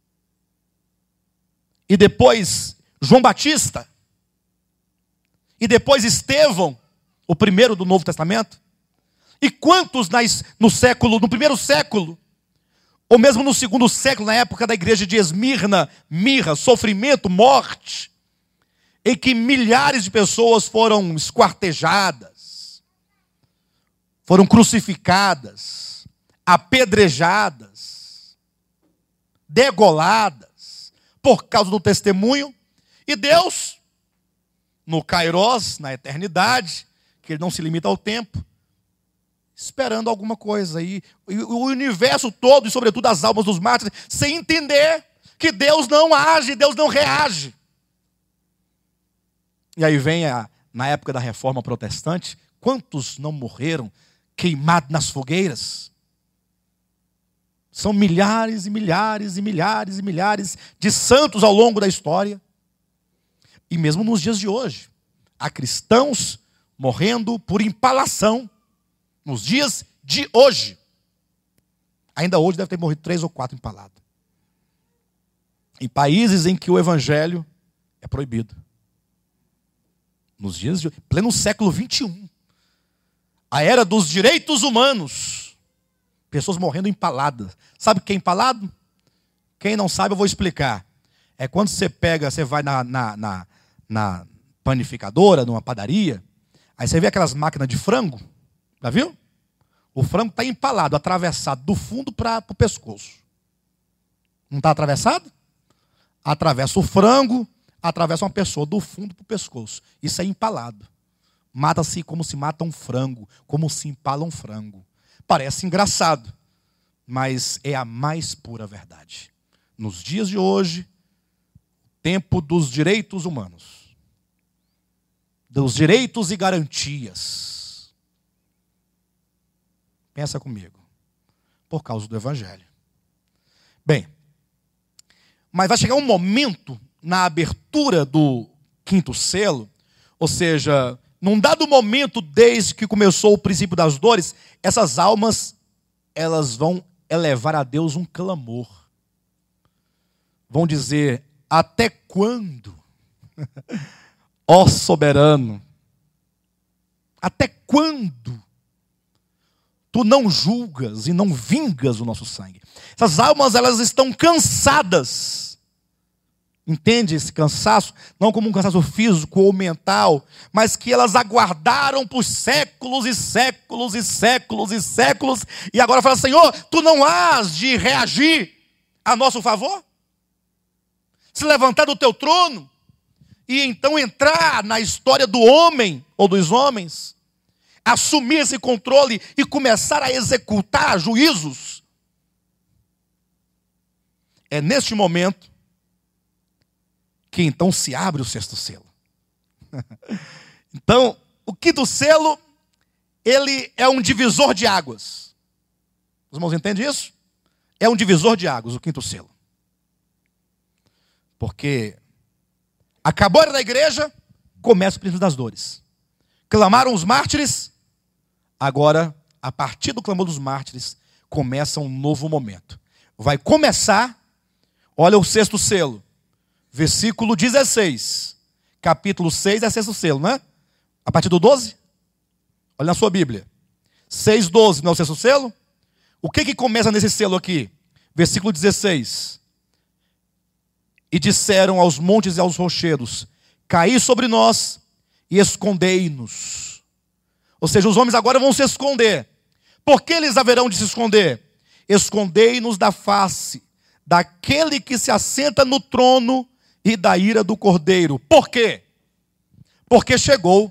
e depois João Batista, e depois Estevão, o primeiro do Novo Testamento? E quantos no primeiro século, ou mesmo no segundo século, na época da igreja de Esmirna, mirra, sofrimento, morte, em que milhares de pessoas foram esquartejadas, foram crucificadas, apedrejadas, degoladas, por causa do testemunho. E Deus, no Kairos, na eternidade, que ele não se limita ao tempo, esperando alguma coisa. E o universo todo, e sobretudo as almas dos mártires, sem entender que Deus não age, Deus não reage. E aí vem, na época da Reforma Protestante, quantos não morreram queimados nas fogueiras? São milhares e milhares e milhares e milhares de santos ao longo da história. E mesmo nos dias de hoje, há cristãos morrendo por empalação. Nos dias de hoje. Ainda hoje deve ter morrido 3 ou 4 empalados. Em países em que o evangelho é proibido. Nos dias de hoje, pleno século 21. A era dos direitos humanos. Pessoas morrendo empaladas. Sabe o que é empalado? Quem não sabe, eu vou explicar. É quando você vai na panificadora, numa padaria, aí você vê aquelas máquinas de frango. Já viu? O frango está empalado, atravessado do fundo para o pescoço. Não está atravessado? Atravessa o frango, atravessa uma pessoa do fundo para o pescoço. Isso é empalado. Mata-se como se mata um frango, como se empala um frango. Parece engraçado, mas é a mais pura verdade. Nos dias de hoje, tempo dos direitos humanos, dos direitos e garantias. Pensa comigo. Por causa do evangelho. Bem, mas vai chegar um momento na abertura do quinto selo, ou seja, num dado momento desde que começou o princípio das dores, essas almas, elas vão elevar a Deus um clamor. Vão dizer: até quando, ó soberano? Até quando tu não julgas e não vingas o nosso sangue. Essas almas, elas estão cansadas. Entende esse cansaço? Não como um cansaço físico ou mental, mas que elas aguardaram por séculos e séculos e séculos e séculos, e agora fala: Senhor, tu não hás de reagir a nosso favor? Se levantar do teu trono e então entrar na história do homem ou dos homens, assumir esse controle e começar a executar juízos. É neste momento que então se abre o sexto selo. Então, o quinto selo, ele é um divisor de águas. Os irmãos entendem isso? É um divisor de águas, o quinto selo. Porque acabou a era da igreja, começa o princípio das dores. Clamaram os mártires, agora, a partir do clamor dos mártires, começa um novo momento. Vai começar, olha o sexto selo, versículo 16, capítulo 6 é sexto selo, não é? A partir do 12? Olha na sua Bíblia. 6:12 não é o sexto selo? O que começa nesse selo aqui? Versículo 16. E disseram aos montes e aos rochedos: caí sobre nós e escondei-nos. Ou seja, os homens agora vão se esconder. Por que eles haverão de se esconder? Escondei-nos da face daquele que se assenta no trono e da ira do Cordeiro. Por quê? Porque chegou.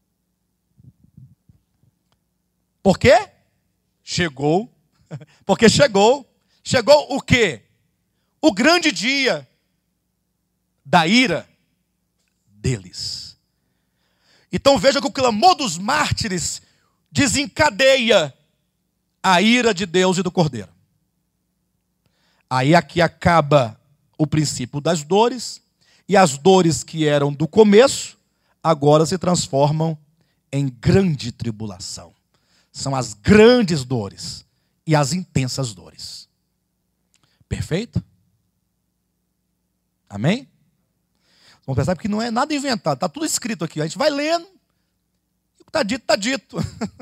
Por quê? Chegou. Porque chegou. Chegou o quê? O grande dia da ira deles. Então veja que o clamor dos mártires desencadeia a ira de Deus e do Cordeiro. Aí aqui acaba o princípio das dores, e as dores que eram do começo, agora se transformam em grande tribulação. São as grandes dores e as intensas dores. Perfeito? Amém? Vamos pensar que não é nada inventado, está tudo escrito aqui. A gente vai lendo, o que está dito, está dito.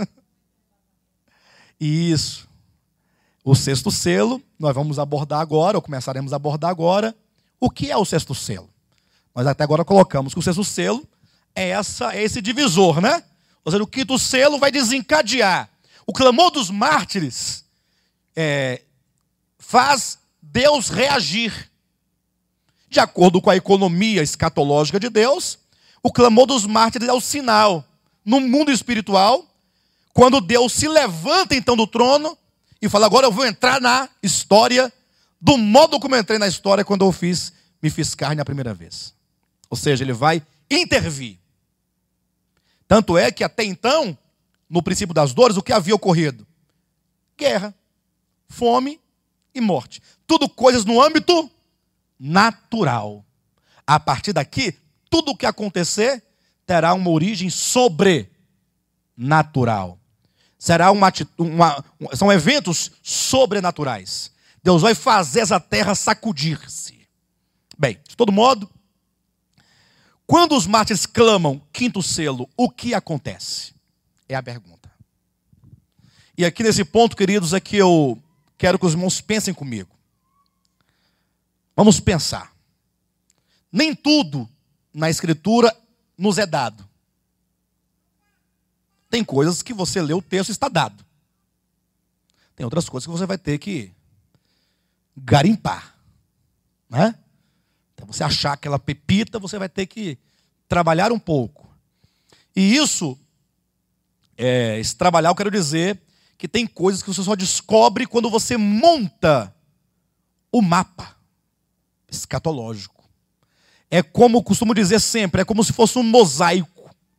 Isso. O sexto selo, nós vamos abordar agora, ou começaremos a abordar agora. O que é o sexto selo? Nós até agora colocamos que o sexto selo é esse divisor, né? Ou seja, o quinto selo vai desencadear. O clamor dos mártires faz Deus reagir. De acordo com a economia escatológica de Deus, o clamor dos mártires é o sinal. No mundo espiritual, quando Deus se levanta então do trono e fala: agora eu vou entrar na história do modo como eu entrei na história quando eu me fiz carne a primeira vez. Ou seja, ele vai intervir. Tanto é que até então, no princípio das dores, o que havia ocorrido? Guerra, fome e morte. Tudo coisas no âmbito natural. A partir daqui, tudo o que acontecer terá uma origem sobrenatural. São eventos sobrenaturais. Deus vai fazer essa terra sacudir-se. Bem, de todo modo, quando os mártires clamam quinto selo, o que acontece? É a pergunta. E aqui nesse ponto, queridos, é que eu quero que os irmãos pensem comigo. Vamos pensar. Nem tudo na Escritura nos é dado. Tem coisas que você lê o texto e está dado. Tem outras coisas que você vai ter que garimpar, né? Então você achar aquela pepita, você vai ter que trabalhar um pouco. E esse trabalhar, eu quero dizer que tem coisas que você só descobre quando você monta o mapa escatológico. É como costumo dizer sempre, é como se fosse um mosaico.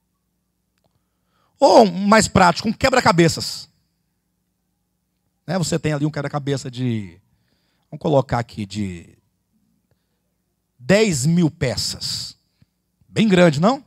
Ou, mais prático, um quebra-cabeças. Né? Você tem ali um quebra-cabeça vamos colocar aqui, de 10.000 peças. Bem grande, não?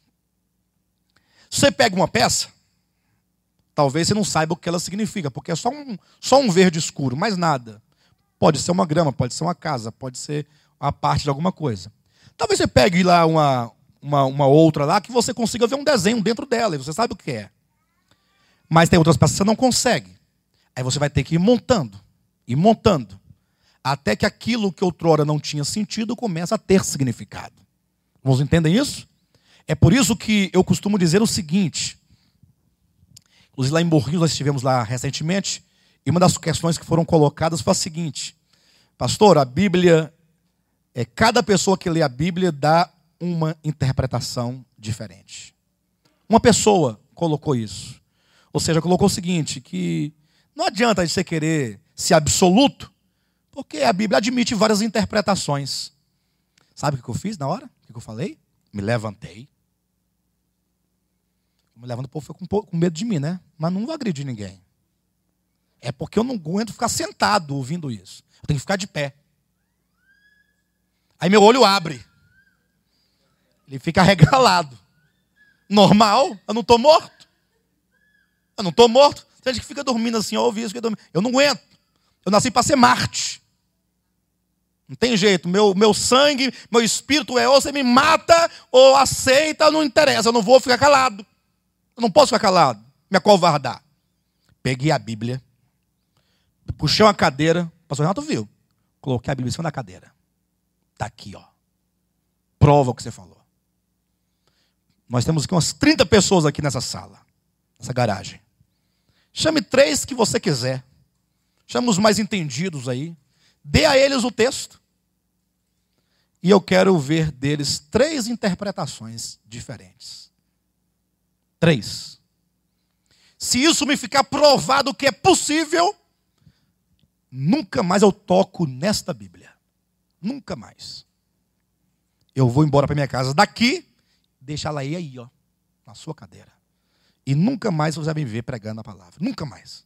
Se você pega uma peça, talvez você não saiba o que ela significa, porque é só um verde escuro, mais nada. Pode ser uma grama, pode ser uma casa, pode ser uma parte de alguma coisa. Talvez você pegue lá uma outra lá, que você consiga ver um desenho dentro dela, e você sabe o que é. Mas tem outras peças que você não consegue. Aí você vai ter que ir montando, e montando, até que aquilo que outrora não tinha sentido começa a ter significado. Vocês entendem isso? É por isso que eu costumo dizer o seguinte, inclusive lá em Morrinhos, nós estivemos lá recentemente, e uma das questões que foram colocadas foi a seguinte: pastor, a Bíblia, cada pessoa que lê a Bíblia dá uma interpretação diferente. Uma pessoa colocou isso. Ou seja, colocou o seguinte, que não adianta você querer ser absoluto, porque a Bíblia admite várias interpretações. Sabe o que eu fiz na hora? O que eu falei? Me levantei. Me levantando, o povo foi com medo de mim, né? Mas não vou agredir ninguém. É porque eu não aguento ficar sentado ouvindo isso. Eu tenho que ficar de pé. Aí meu olho abre. Ele fica arregalado. Normal? Eu não estou morto? Eu não estou morto? Tem gente que fica dormindo assim, ó, ouvi isso, eu não aguento. Eu nasci para ser Marte. Não tem jeito. Meu sangue, meu espírito ou você me mata ou aceita, não interessa. Eu não vou ficar calado. Eu não posso ficar calado, me acovardar. Peguei a Bíblia, puxei uma cadeira, o pastor Renato viu. Coloquei a Bíblia em cima da cadeira. Está aqui, ó. Prova o que você falou. Nós temos aqui umas 30 pessoas aqui nessa sala, nessa garagem. Chame 3 que você quiser. Chame os mais entendidos aí. Dê a eles o texto. E eu quero ver deles 3 interpretações diferentes. 3. Se isso me ficar provado que é possível, nunca mais eu toco nesta Bíblia. Nunca mais. Eu vou embora para minha casa daqui, deixa ela aí, ó, na sua cadeira. E nunca mais você vai me ver pregando a palavra. Nunca mais.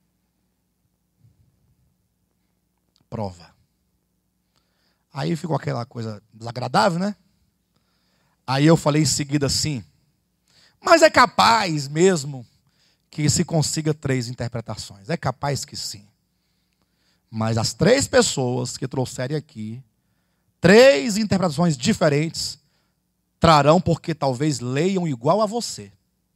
Prova. Aí ficou aquela coisa desagradável, né? Aí eu falei em seguida assim, mas é capaz mesmo que se consiga 3 interpretações. É capaz que sim. Mas as 3 pessoas que trouxerem aqui, 3 interpretações diferentes, trarão porque talvez leiam igual a você.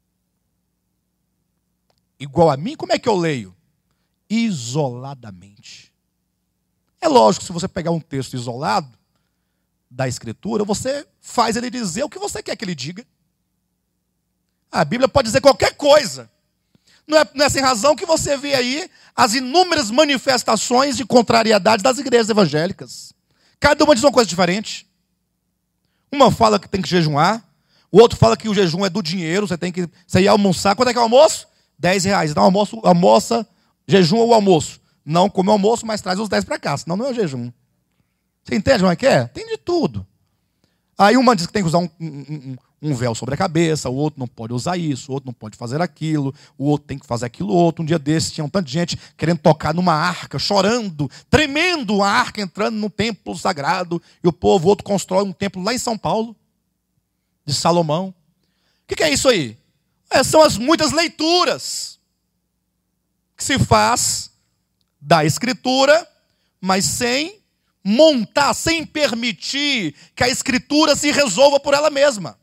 Igual a mim, como é que eu leio? Isoladamente. É lógico, se você pegar um texto isolado da Escritura, você faz ele dizer o que você quer que ele diga. A Bíblia pode dizer qualquer coisa. Não é sem razão que você vê aí as inúmeras manifestações de contrariedade das igrejas evangélicas. Cada uma diz uma coisa diferente. Uma fala que tem que jejuar, o outro fala que o jejum é do dinheiro, você ia almoçar. Quanto é que é o almoço? R$10. Então almoça, jejum ou almoço. Não come o almoço, mas traz os 10 para cá, senão não é o jejum. Você entende como é que é? Tem de tudo. Aí uma diz que tem que usar um véu sobre a cabeça, o outro não pode usar isso, o outro não pode fazer aquilo, o outro tem que fazer aquilo outro. Um dia desses tinha um tanto de gente querendo tocar numa arca, chorando, tremendo a arca entrando no templo sagrado, e o outro constrói um templo lá em São Paulo, de Salomão. O que é isso aí? São as muitas leituras que se faz da Escritura, mas sem montar, sem permitir que a Escritura se resolva por ela mesma.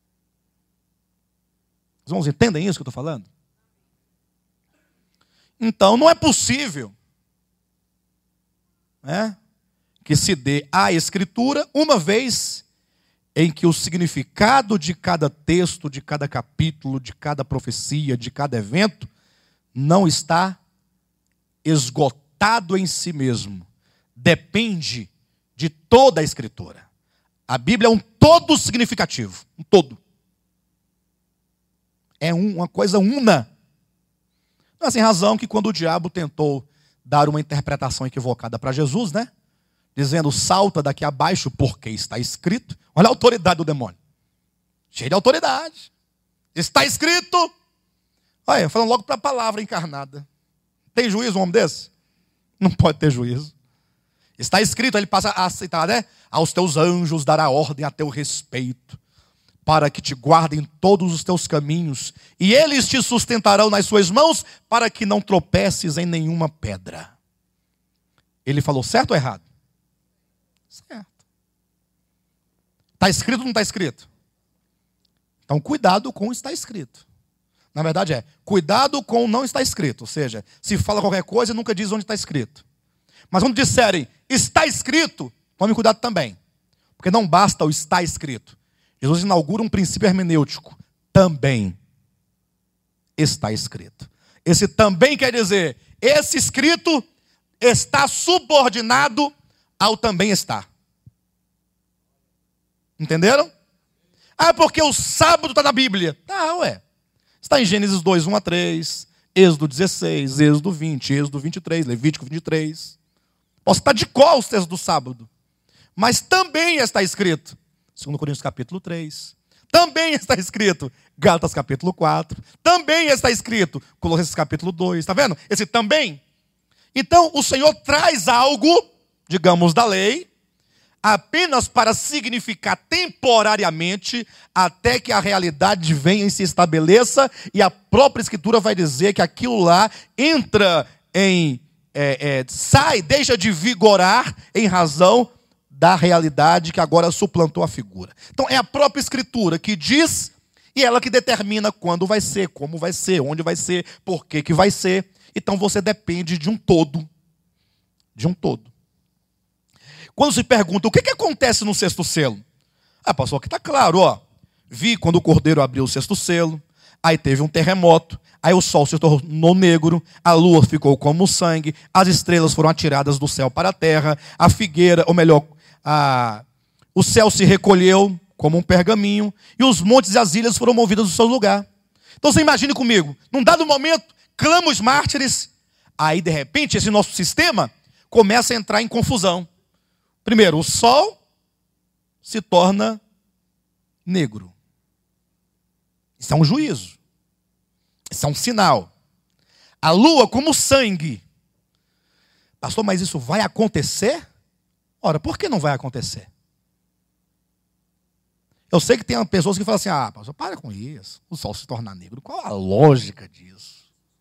Os irmãos entendem isso que eu estou falando? Então, não é possível, né, que se dê a Escritura uma vez em que o significado de cada texto, de cada capítulo, de cada profecia, de cada evento, não está esgotado em si mesmo. Depende de toda a Escritura. A Bíblia é um todo significativo, um todo. É uma coisa una. Não é sem razão que quando o diabo tentou dar uma interpretação equivocada para Jesus, né? Dizendo, salta daqui abaixo porque está escrito. Olha a autoridade do demônio. Cheio de autoridade. Está escrito. Olha, falando logo para a palavra encarnada. Tem juízo um homem desse? Não pode ter juízo. Está escrito, ele passa a citar, né? Aos teus anjos dará ordem a teu respeito, para que te guardem todos os teus caminhos, e eles te sustentarão nas suas mãos, para que não tropeces em nenhuma pedra. Ele falou certo ou errado? Certo. Está escrito ou não está escrito? Então cuidado com o que está escrito. Na verdade cuidado com o não está escrito. Ou seja, se fala qualquer coisa, nunca diz onde está escrito. Mas quando disserem, está escrito, tome cuidado também. Porque não basta o está escrito. Jesus inaugura um princípio hermenêutico. Também está escrito. Esse também quer dizer, esse escrito está subordinado ao também está. Entenderam? Porque o sábado está na Bíblia. Está em Gênesis 2, 1 a 3, Êxodo 16, Êxodo 20, Êxodo 23, Levítico 23. Posso estar de qual os textos do sábado? Mas também está escrito, 2 Coríntios capítulo 3. Também está escrito, Gálatas capítulo 4. Também está escrito, Colossenses capítulo 2. Está vendo? Esse também. Então, o Senhor traz algo, digamos, da lei, apenas para significar temporariamente, até que a realidade venha e se estabeleça, e a própria Escritura vai dizer que aquilo lá entra em... deixa de vigorar em razão da realidade que agora suplantou a figura. Então é a própria Escritura que diz e ela que determina quando vai ser, como vai ser, onde vai ser, por que vai ser. Então você depende de um todo. De um todo. Quando se pergunta o que acontece no sexto selo? Pastor, aqui está claro, vi quando o cordeiro abriu o sexto selo, aí teve um terremoto, aí o sol se tornou negro, a lua ficou como sangue, as estrelas foram atiradas do céu para a terra, a figueira, ou melhor, o céu se recolheu como um pergaminho, e os montes e as ilhas foram movidas do seu lugar. Então você imagine comigo, num dado momento, clamam os mártires, aí de repente esse nosso sistema começa a entrar em confusão. Primeiro, o sol se torna negro. Isso é um juízo. Isso é um sinal. A lua como sangue. Pastor, mas isso vai acontecer? Ora, por que não vai acontecer? Eu sei que tem pessoas que falam assim, pastor, para com isso. O sol se tornar negro. Qual a lógica disso?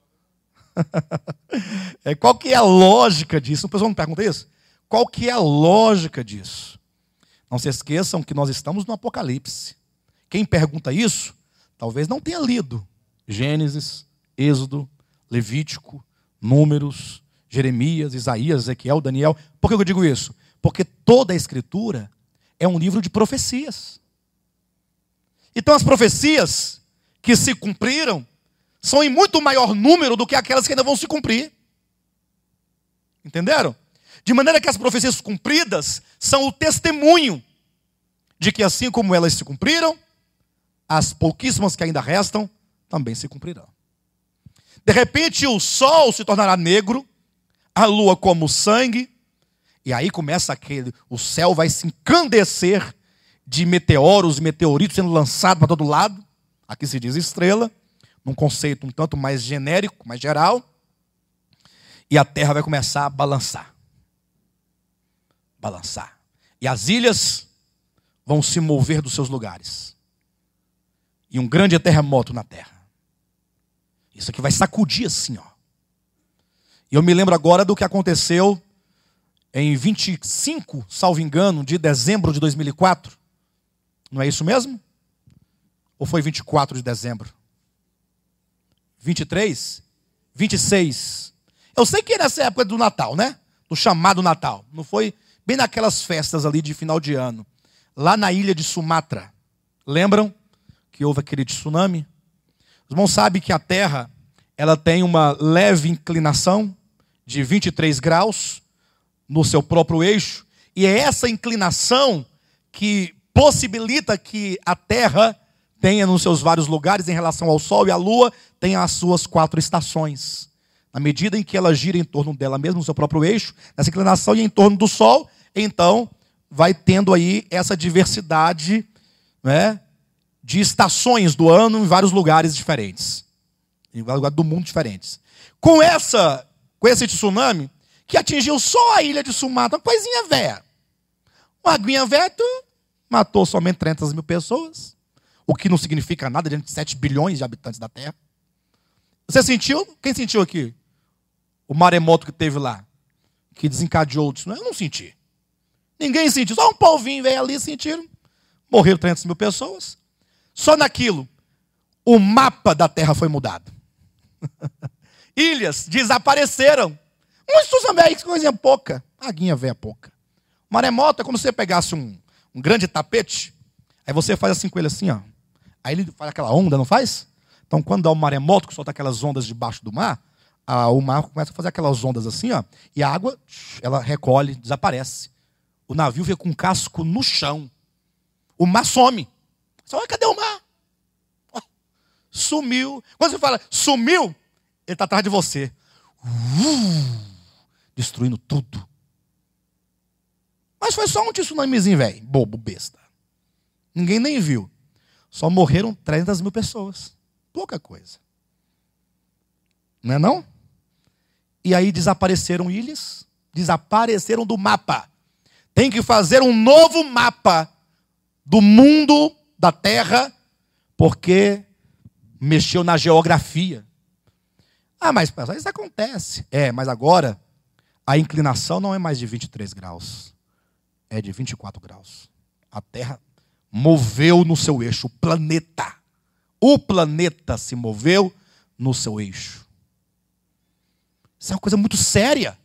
Qual que é a lógica disso? O pessoal não pergunta isso? Qual que é a lógica disso? Não se esqueçam que nós estamos no Apocalipse. Quem pergunta isso, talvez não tenha lido Gênesis, Êxodo, Levítico, Números, Jeremias, Isaías, Ezequiel, Daniel. Por que eu digo isso? Porque toda a Escritura é um livro de profecias. Então as profecias que se cumpriram são em muito maior número do que aquelas que ainda vão se cumprir. Entenderam? De maneira que as profecias cumpridas são o testemunho de que assim como elas se cumpriram, as pouquíssimas que ainda restam também se cumprirão. De repente o sol se tornará negro, a lua como sangue, e aí começa o céu vai se encandecer de meteoros e meteoritos sendo lançados para todo lado. Aqui se diz estrela, num conceito um tanto mais genérico, mais geral. E a terra vai começar a balançar. Balançar. E as ilhas vão se mover dos seus lugares. E um grande terremoto na terra. Isso aqui vai sacudir assim, E eu me lembro agora do que aconteceu em 25, salvo engano, de dezembro de 2004. Não é isso mesmo? Ou foi 24 de dezembro? 23? 26. Eu sei que é nessa época do Natal, né? Do chamado Natal. Não foi bem naquelas festas ali de final de ano. Lá na ilha de Sumatra. Lembram que houve aquele tsunami? Os irmãos sabem que a Terra ela tem uma leve inclinação de 23 graus no seu próprio eixo. E é essa inclinação que possibilita que a Terra tenha nos seus vários lugares em relação ao Sol, e a Lua tenha as suas 4 estações. Na medida em que ela gira em torno dela mesma, no seu próprio eixo, nessa inclinação e em torno do Sol, então vai tendo aí essa diversidade, né, de estações do ano em vários lugares diferentes. Em vários lugares do mundo diferentes. Com esse tsunami, que atingiu só a ilha de Sumatra, uma coisinha velha. Uma aguinha velha, matou somente 300 mil pessoas, o que não significa nada diante de 7 bilhões de habitantes da Terra. Você sentiu? Quem sentiu aqui? O maremoto que teve lá, que desencadeou o tsunami? Eu não senti. Ninguém sentiu. Só um polvinho veio ali, sentiram. Morreram 300 mil pessoas. Só naquilo. o mapa da terra foi mudado. Ilhas desapareceram. Mas Susan velho, que coisinha pouca. Aguinha velha pouca. Maremoto é como se você pegasse um grande tapete, aí você faz assim com ele assim, ó. Aí ele faz aquela onda, não faz? Então quando dá um maremoto, que solta aquelas ondas debaixo do mar, o mar começa a fazer aquelas ondas assim, ó, e a água, ela recolhe, desaparece. O navio fica com o casco no chão. O mar some. Você fala, cadê o mar? Sumiu. Quando você fala, sumiu, ele está atrás de você. Destruindo tudo. Mas foi só um tsunamizinho, velho. Bobo, besta. Ninguém nem viu. Só morreram 300 mil pessoas. Pouca coisa. Não é não? E aí desapareceram ilhas. Desapareceram do mapa. Tem que fazer um novo mapa do mundo, da terra, porque mexeu na geografia. Mas pessoal, isso acontece. Mas agora a inclinação não é mais de 23 graus. É de 24 graus. A Terra moveu no seu eixo. O planeta se moveu no seu eixo. Isso é uma coisa muito séria.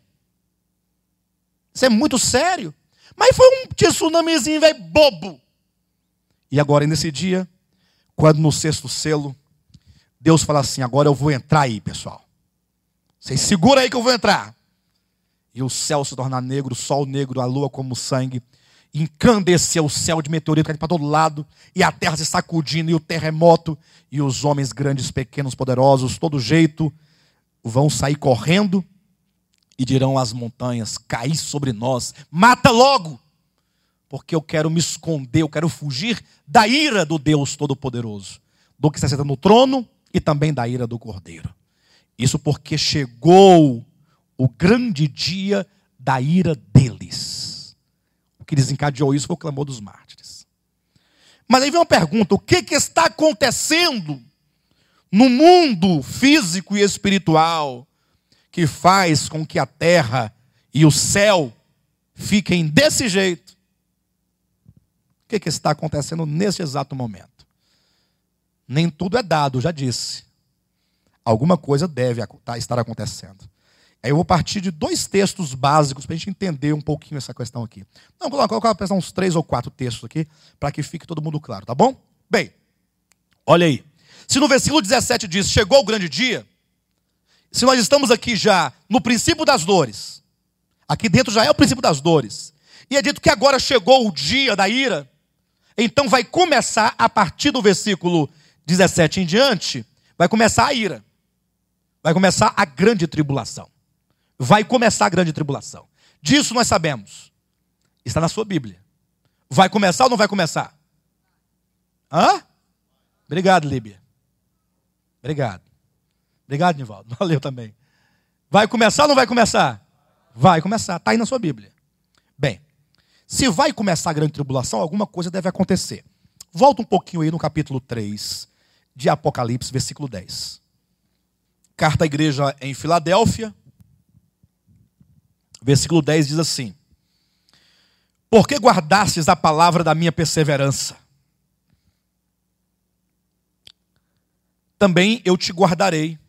Isso é muito sério. Mas foi um tsunamizinho, velho, bobo. E agora, nesse dia, quando no sexto selo, Deus fala assim, agora eu vou entrar aí, pessoal. Vocês seguram aí que eu vou entrar. E o céu se torna negro, o sol negro, a lua como sangue. Encandeceu o céu de meteorito caindo para todo lado. E a terra se sacudindo, e o terremoto. E os homens grandes, pequenos, poderosos, todo jeito, vão sair correndo. E dirão às montanhas, caí sobre nós. Mata logo! Porque eu quero me esconder, eu quero fugir da ira do Deus Todo-Poderoso. Do que está sentado no trono e também da ira do Cordeiro. Isso porque chegou o grande dia da ira deles. O que desencadeou isso foi o clamor dos mártires. Mas aí vem uma pergunta, o que está acontecendo no mundo físico e espiritual que faz com que a terra e o céu fiquem desse jeito? O que está acontecendo nesse exato momento? Nem tudo é dado, já disse. Alguma coisa deve estar acontecendo. Aí eu vou partir de 2 textos básicos para a gente entender um pouquinho essa questão aqui. Não, vou colocar uns 3 ou 4 textos aqui para que fique todo mundo claro, tá bom? Bem, olha aí. Se no versículo 17 diz, chegou o grande dia, se nós estamos aqui já no princípio das dores, aqui dentro já é o princípio das dores, e é dito que agora chegou o dia da ira, então vai começar a partir do versículo 17 em diante, vai começar a ira. Vai começar a grande tribulação. Vai começar a grande tribulação. Disso nós sabemos. Está na sua Bíblia. Vai começar ou não vai começar? Obrigado, Líbia. Obrigado. Obrigado, Nivaldo. Valeu também. Vai começar ou não vai começar? Vai começar. Está aí na sua Bíblia. Bem, se vai começar a grande tribulação, alguma coisa deve acontecer. Volta um pouquinho aí no capítulo 3 de Apocalipse, versículo 10. Carta à igreja em Filadélfia, versículo 10 diz assim: por que guardastes a palavra da minha perseverança? Também eu te guardarei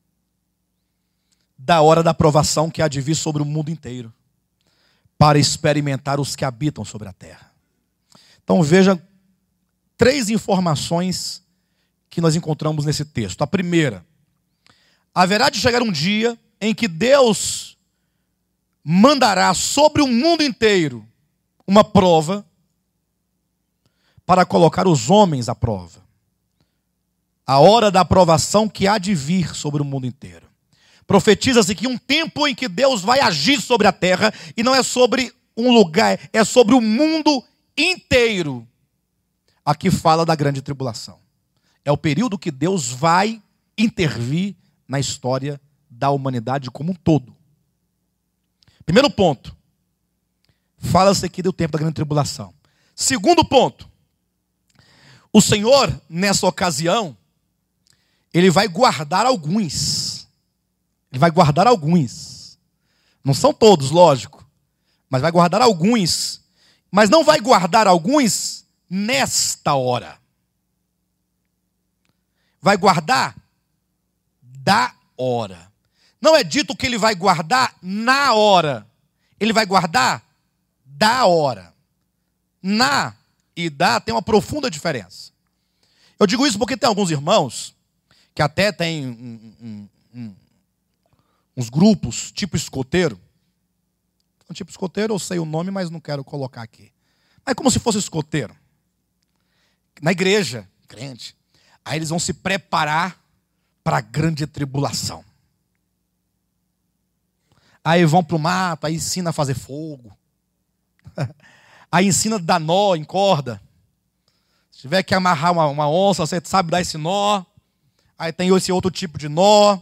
da hora da provação que há de vir sobre o mundo inteiro, para experimentar os que habitam sobre a terra. Então veja 3 informações que nós encontramos nesse texto. A primeira, haverá de chegar um dia em que Deus mandará sobre o mundo inteiro uma prova para colocar os homens à prova. A hora da aprovação que há de vir sobre o mundo inteiro. Profetiza-se que um tempo em que Deus vai agir sobre a terra, e não é sobre um lugar, é sobre o mundo inteiro. Aqui fala da grande tribulação. É o período que Deus vai intervir na história da humanidade como um todo. Primeiro ponto, fala-se aqui do tempo da grande tribulação. Segundo ponto, o Senhor, nessa ocasião, Ele vai guardar alguns. Ele vai guardar alguns. Não são todos, lógico, mas vai guardar alguns. Mas não vai guardar alguns nesta hora. vai guardar da hora. Não é dito que ele vai guardar na hora. Ele vai guardar da hora. Na e da tem uma profunda diferença. Eu digo isso porque tem alguns irmãos que até tem uns grupos tipo escoteiro. Tipo escoteiro, eu sei o nome, mas não quero colocar aqui. Mas como se fosse escoteiro. Na igreja, crente. Aí eles vão se preparar para a grande tribulação. Aí vão para o mato, aí ensina a fazer fogo. Aí ensina a dar nó em corda. Se tiver que amarrar uma onça, você sabe dar esse nó. Aí tem esse outro tipo de nó.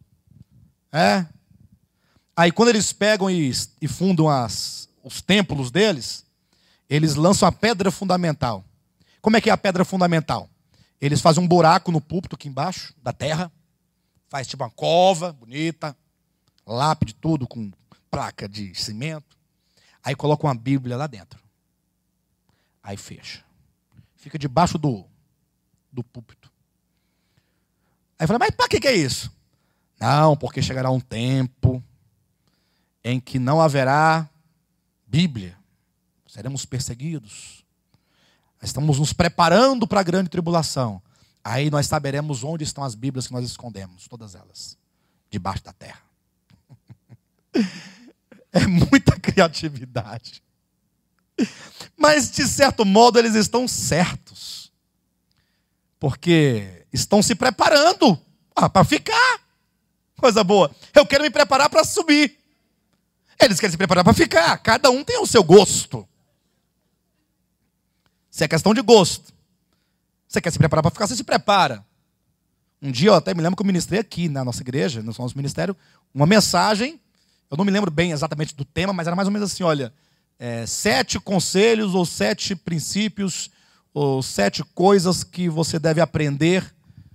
Aí quando eles pegam e fundam os templos deles, eles lançam a pedra fundamental. Como é que é a pedra fundamental? Eles fazem um buraco no púlpito aqui embaixo, da terra. Faz tipo uma cova bonita, lápide, tudo com placa de cimento. Aí colocam uma Bíblia lá dentro. Aí fecha. Fica debaixo do púlpito. Aí fala, mas para que é isso? Não, porque chegará um tempo em que não haverá Bíblia. Seremos perseguidos. Estamos nos preparando para a grande tribulação. Aí nós saberemos onde estão as Bíblias que nós escondemos. Todas elas. Debaixo da terra. É muita criatividade. Mas, de certo modo, eles estão certos. Porque estão se preparando para ficar. Coisa boa. Eu quero me preparar para subir. Eles querem se preparar para ficar. Cada um tem o seu gosto. Se é questão de gosto. Você quer se preparar para ficar, você se prepara. Um dia eu até me lembro que eu ministrei aqui na nossa igreja, no nosso ministério, uma mensagem. Eu não me lembro bem exatamente do tema, mas era mais ou menos assim, olha, 7 conselhos ou 7 princípios ou 7 coisas que você deve aprender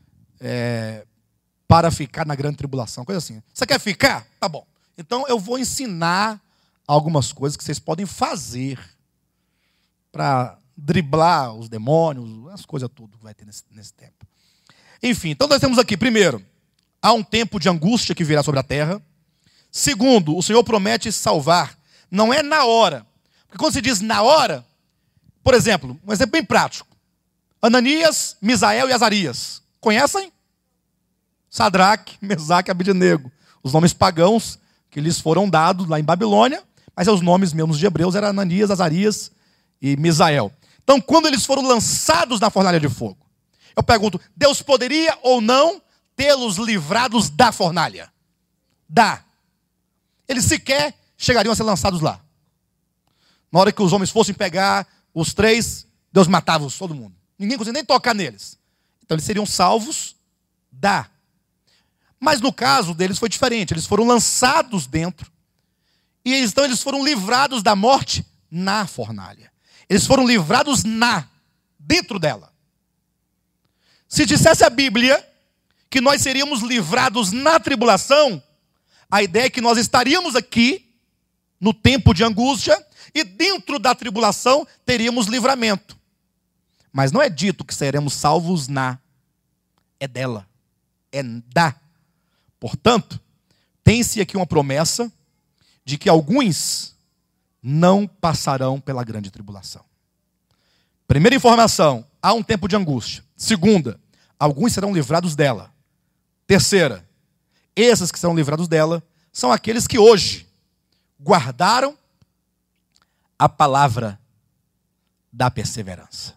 para ficar na grande tribulação. Coisa assim. Você quer ficar? Tá bom. Então eu vou ensinar algumas coisas que vocês podem fazer para driblar os demônios, as coisas tudo que vai ter nesse tempo. Enfim, então nós temos aqui, primeiro, há um tempo de angústia que virá sobre a terra. Segundo, o Senhor promete salvar. Não é na hora. Porque quando se diz na hora, por exemplo, um exemplo bem prático. Ananias, Misael e Azarias. Conhecem? Sadraque, Mesaque e Abednego. Os nomes pagãos que lhes foram dados lá em Babilônia, mas os nomes mesmos de hebreus eram Ananias, Azarias e Misael. Então, quando eles foram lançados na fornalha de fogo, eu pergunto, Deus poderia ou não tê-los livrados da fornalha? Dá. Eles sequer chegariam a ser lançados lá. Na hora que os homens fossem pegar os 3, Deus matava todo mundo. Ninguém conseguia nem tocar neles. Então eles seriam salvos da. Mas no caso deles foi diferente. Eles foram lançados dentro. E então eles foram livrados da morte na fornalha. Eles foram livrados dentro dela. Se dissesse a Bíblia que nós seríamos livrados na tribulação, a ideia é que nós estaríamos aqui, no tempo de angústia, e dentro da tribulação teríamos livramento. Mas não é dito que seremos salvos é dela, é da. Portanto, tem-se aqui uma promessa de que alguns não passarão pela grande tribulação. Primeira informação, há um tempo de angústia. Segunda, alguns serão livrados dela. Terceira, esses que serão livrados dela são aqueles que hoje guardaram a palavra da perseverança.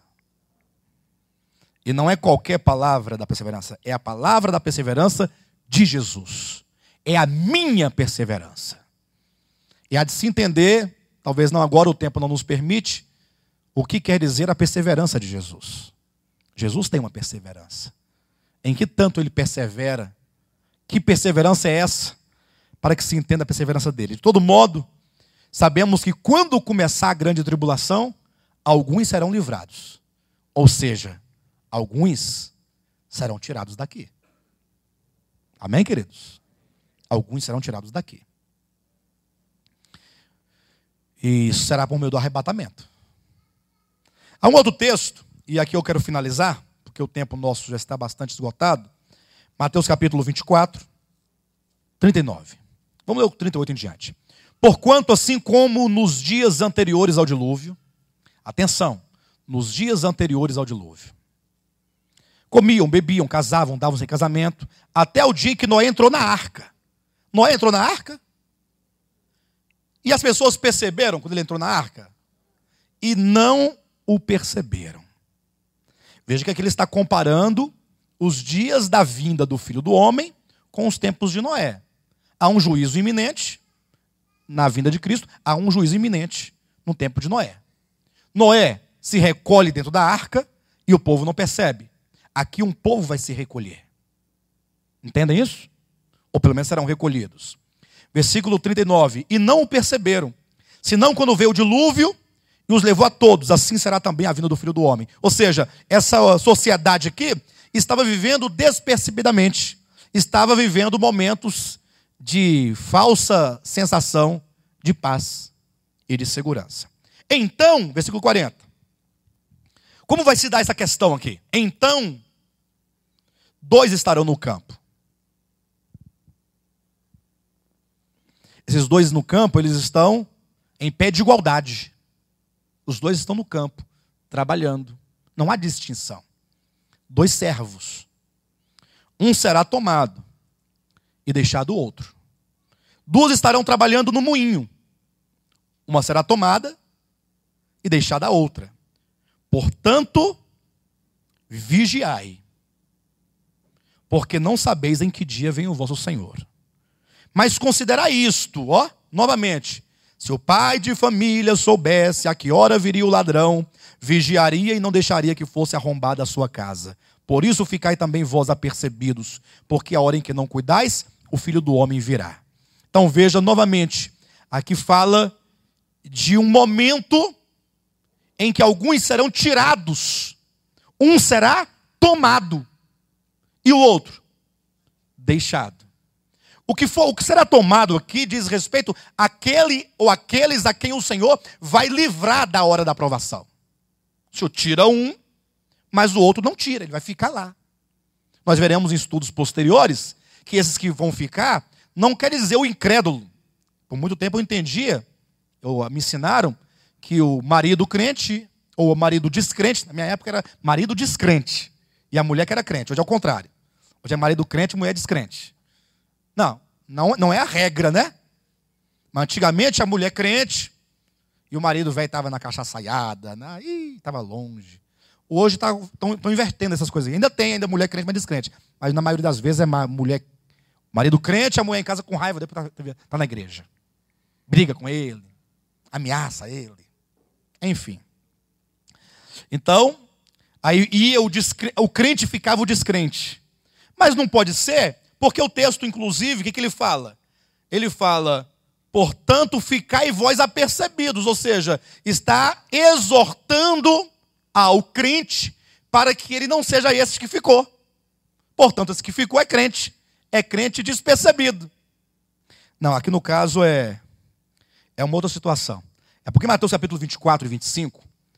E não é qualquer palavra da perseverança, é a palavra da perseverança de Jesus. É a minha perseverança. E há de se entender, talvez não agora, o tempo não nos permite, o que quer dizer a perseverança de Jesus. Jesus tem uma perseverança. Em que tanto ele persevera? Que perseverança é essa? Para que se entenda a perseverança dele. De todo modo, sabemos que quando começar a grande tribulação, alguns serão livrados. Ou seja, alguns serão tirados daqui. Amém, queridos? Alguns serão tirados daqui. E isso será por meio do arrebatamento. Há um outro texto, e aqui eu quero finalizar, porque o tempo nosso já está bastante esgotado. Mateus capítulo 24, 39. Vamos ler o 38 em diante. Porquanto, assim como nos dias anteriores ao dilúvio, atenção, nos dias anteriores ao dilúvio, comiam, bebiam, casavam, davam-se em casamento, até o dia em que Noé entrou na arca. Noé entrou na arca? E as pessoas perceberam quando ele entrou na arca? E não o perceberam. Veja que aqui ele está comparando os dias da vinda do Filho do Homem com os tempos de Noé. Há um juízo iminente na vinda de Cristo, há um juízo iminente no tempo de Noé. Noé se recolhe dentro da arca e o povo não percebe. Aqui um povo vai se recolher. Entendem isso? Ou pelo menos serão recolhidos. Versículo 39. E não o perceberam, senão quando veio o dilúvio e os levou a todos, assim será também a vinda do Filho do Homem. Ou seja, essa sociedade aqui estava vivendo despercebidamente, estava vivendo momentos de falsa sensação de paz e de segurança. Então, versículo 40. Como vai se dar essa questão aqui? Então, dois estarão no campo. Esses dois no campo, eles estão em pé de igualdade. Os dois estão no campo, trabalhando. Não há distinção. Dois servos. Um será tomado e deixado o outro. Duas estarão trabalhando no moinho. Uma será tomada e deixada a outra. Portanto, vigiai, porque não sabeis em que dia vem o vosso Senhor. Mas considerai isto, novamente. Se o pai de família soubesse a que hora viria o ladrão, vigiaria e não deixaria que fosse arrombada a sua casa. Por isso ficai também vós apercebidos, porque a hora em que não cuidais, o Filho do Homem virá. Então veja novamente, aqui fala de um momento em que alguns serão tirados. Um será tomado e o outro deixado. O que será tomado aqui diz respeito àquele ou àqueles a quem o Senhor vai livrar da hora da aprovação. O Senhor tira um, mas o outro não tira, ele vai ficar lá. Nós veremos em estudos posteriores que esses que vão ficar não quer dizer o incrédulo. Por muito tempo eu entendia, me ensinaram, que o marido crente ou o marido descrente, na minha época era marido descrente, e a mulher que era crente. Hoje é o contrário. Hoje é marido crente e mulher descrente. Não é a regra, né? Mas antigamente a mulher crente e o marido velho estava na cachaçaiada, estava longe. Hoje estão invertendo essas coisas. Ainda mulher crente, mas descrente. Mas na maioria das vezes é marido crente, a mulher em casa com raiva, depois está na igreja. Briga com ele, ameaça ele. Enfim. Então, aí ia o crente ficava o descrente. Mas não pode ser, porque o texto, inclusive, o que ele fala? Ele fala, portanto, ficai vós apercebidos. Ou seja, está exortando ao crente para que ele não seja esse que ficou. Portanto, esse que ficou é crente despercebido. Não, aqui no caso é uma outra situação. É porque Mateus capítulo 24 e 25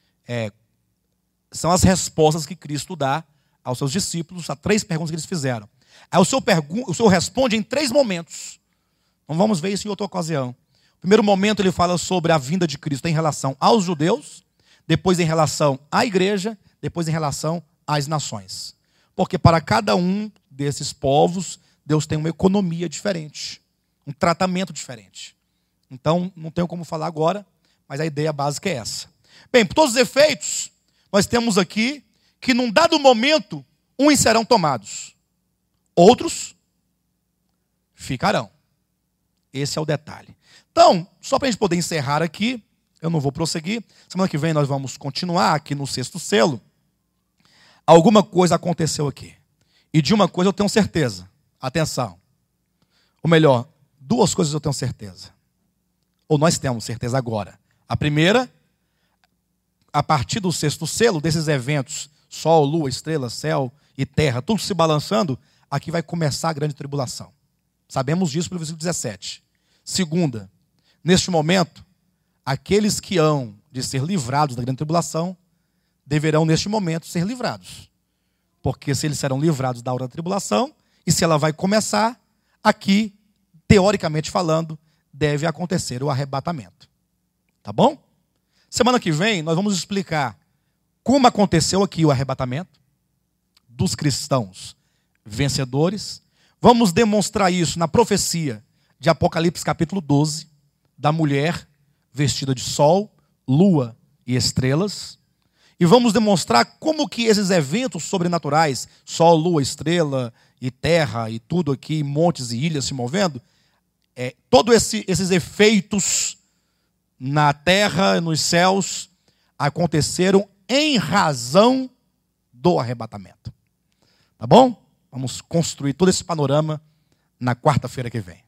são as respostas que Cristo dá aos seus discípulos a 3 perguntas que eles fizeram. Aí o Senhor responde em 3 momentos. Então vamos ver isso em outra ocasião. No primeiro momento ele fala sobre a vinda de Cristo em relação aos judeus, depois em relação à igreja, depois em relação às nações. Porque para cada um desses povos, Deus tem uma economia diferente, um tratamento diferente. Então, não tenho como falar agora, mas a ideia básica é essa. Bem, por todos os efeitos, nós temos aqui que num dado momento, uns serão tomados, outros ficarão. Esse é o detalhe. Então, só para a gente poder encerrar aqui, eu não vou prosseguir. Semana que vem nós vamos continuar aqui no 6º selo. Alguma coisa aconteceu aqui. E de uma coisa eu tenho certeza. Atenção. Ou melhor, 2 coisas eu tenho certeza. Ou nós temos certeza agora. A primeira, a partir do 6º selo, desses eventos, sol, lua, estrela, céu e terra, tudo se balançando, aqui vai começar a grande tribulação. Sabemos disso pelo versículo 17. Segunda, neste momento, aqueles que hão de ser livrados da grande tribulação, deverão neste momento ser livrados. Porque se eles serão livrados da hora da tribulação, e se ela vai começar, aqui, teoricamente falando, deve acontecer o arrebatamento. Tá bom? Semana que vem nós vamos explicar como aconteceu aqui o arrebatamento dos cristãos vencedores. Vamos demonstrar isso na profecia de Apocalipse capítulo 12, da mulher vestida de sol, lua e estrelas. E vamos demonstrar como que esses eventos sobrenaturais, sol, lua, estrela e terra e tudo aqui, montes e ilhas se movendo, todos esses efeitos na terra e nos céus aconteceram em razão do arrebatamento. Tá bom? Vamos construir todo esse panorama na quarta-feira que vem.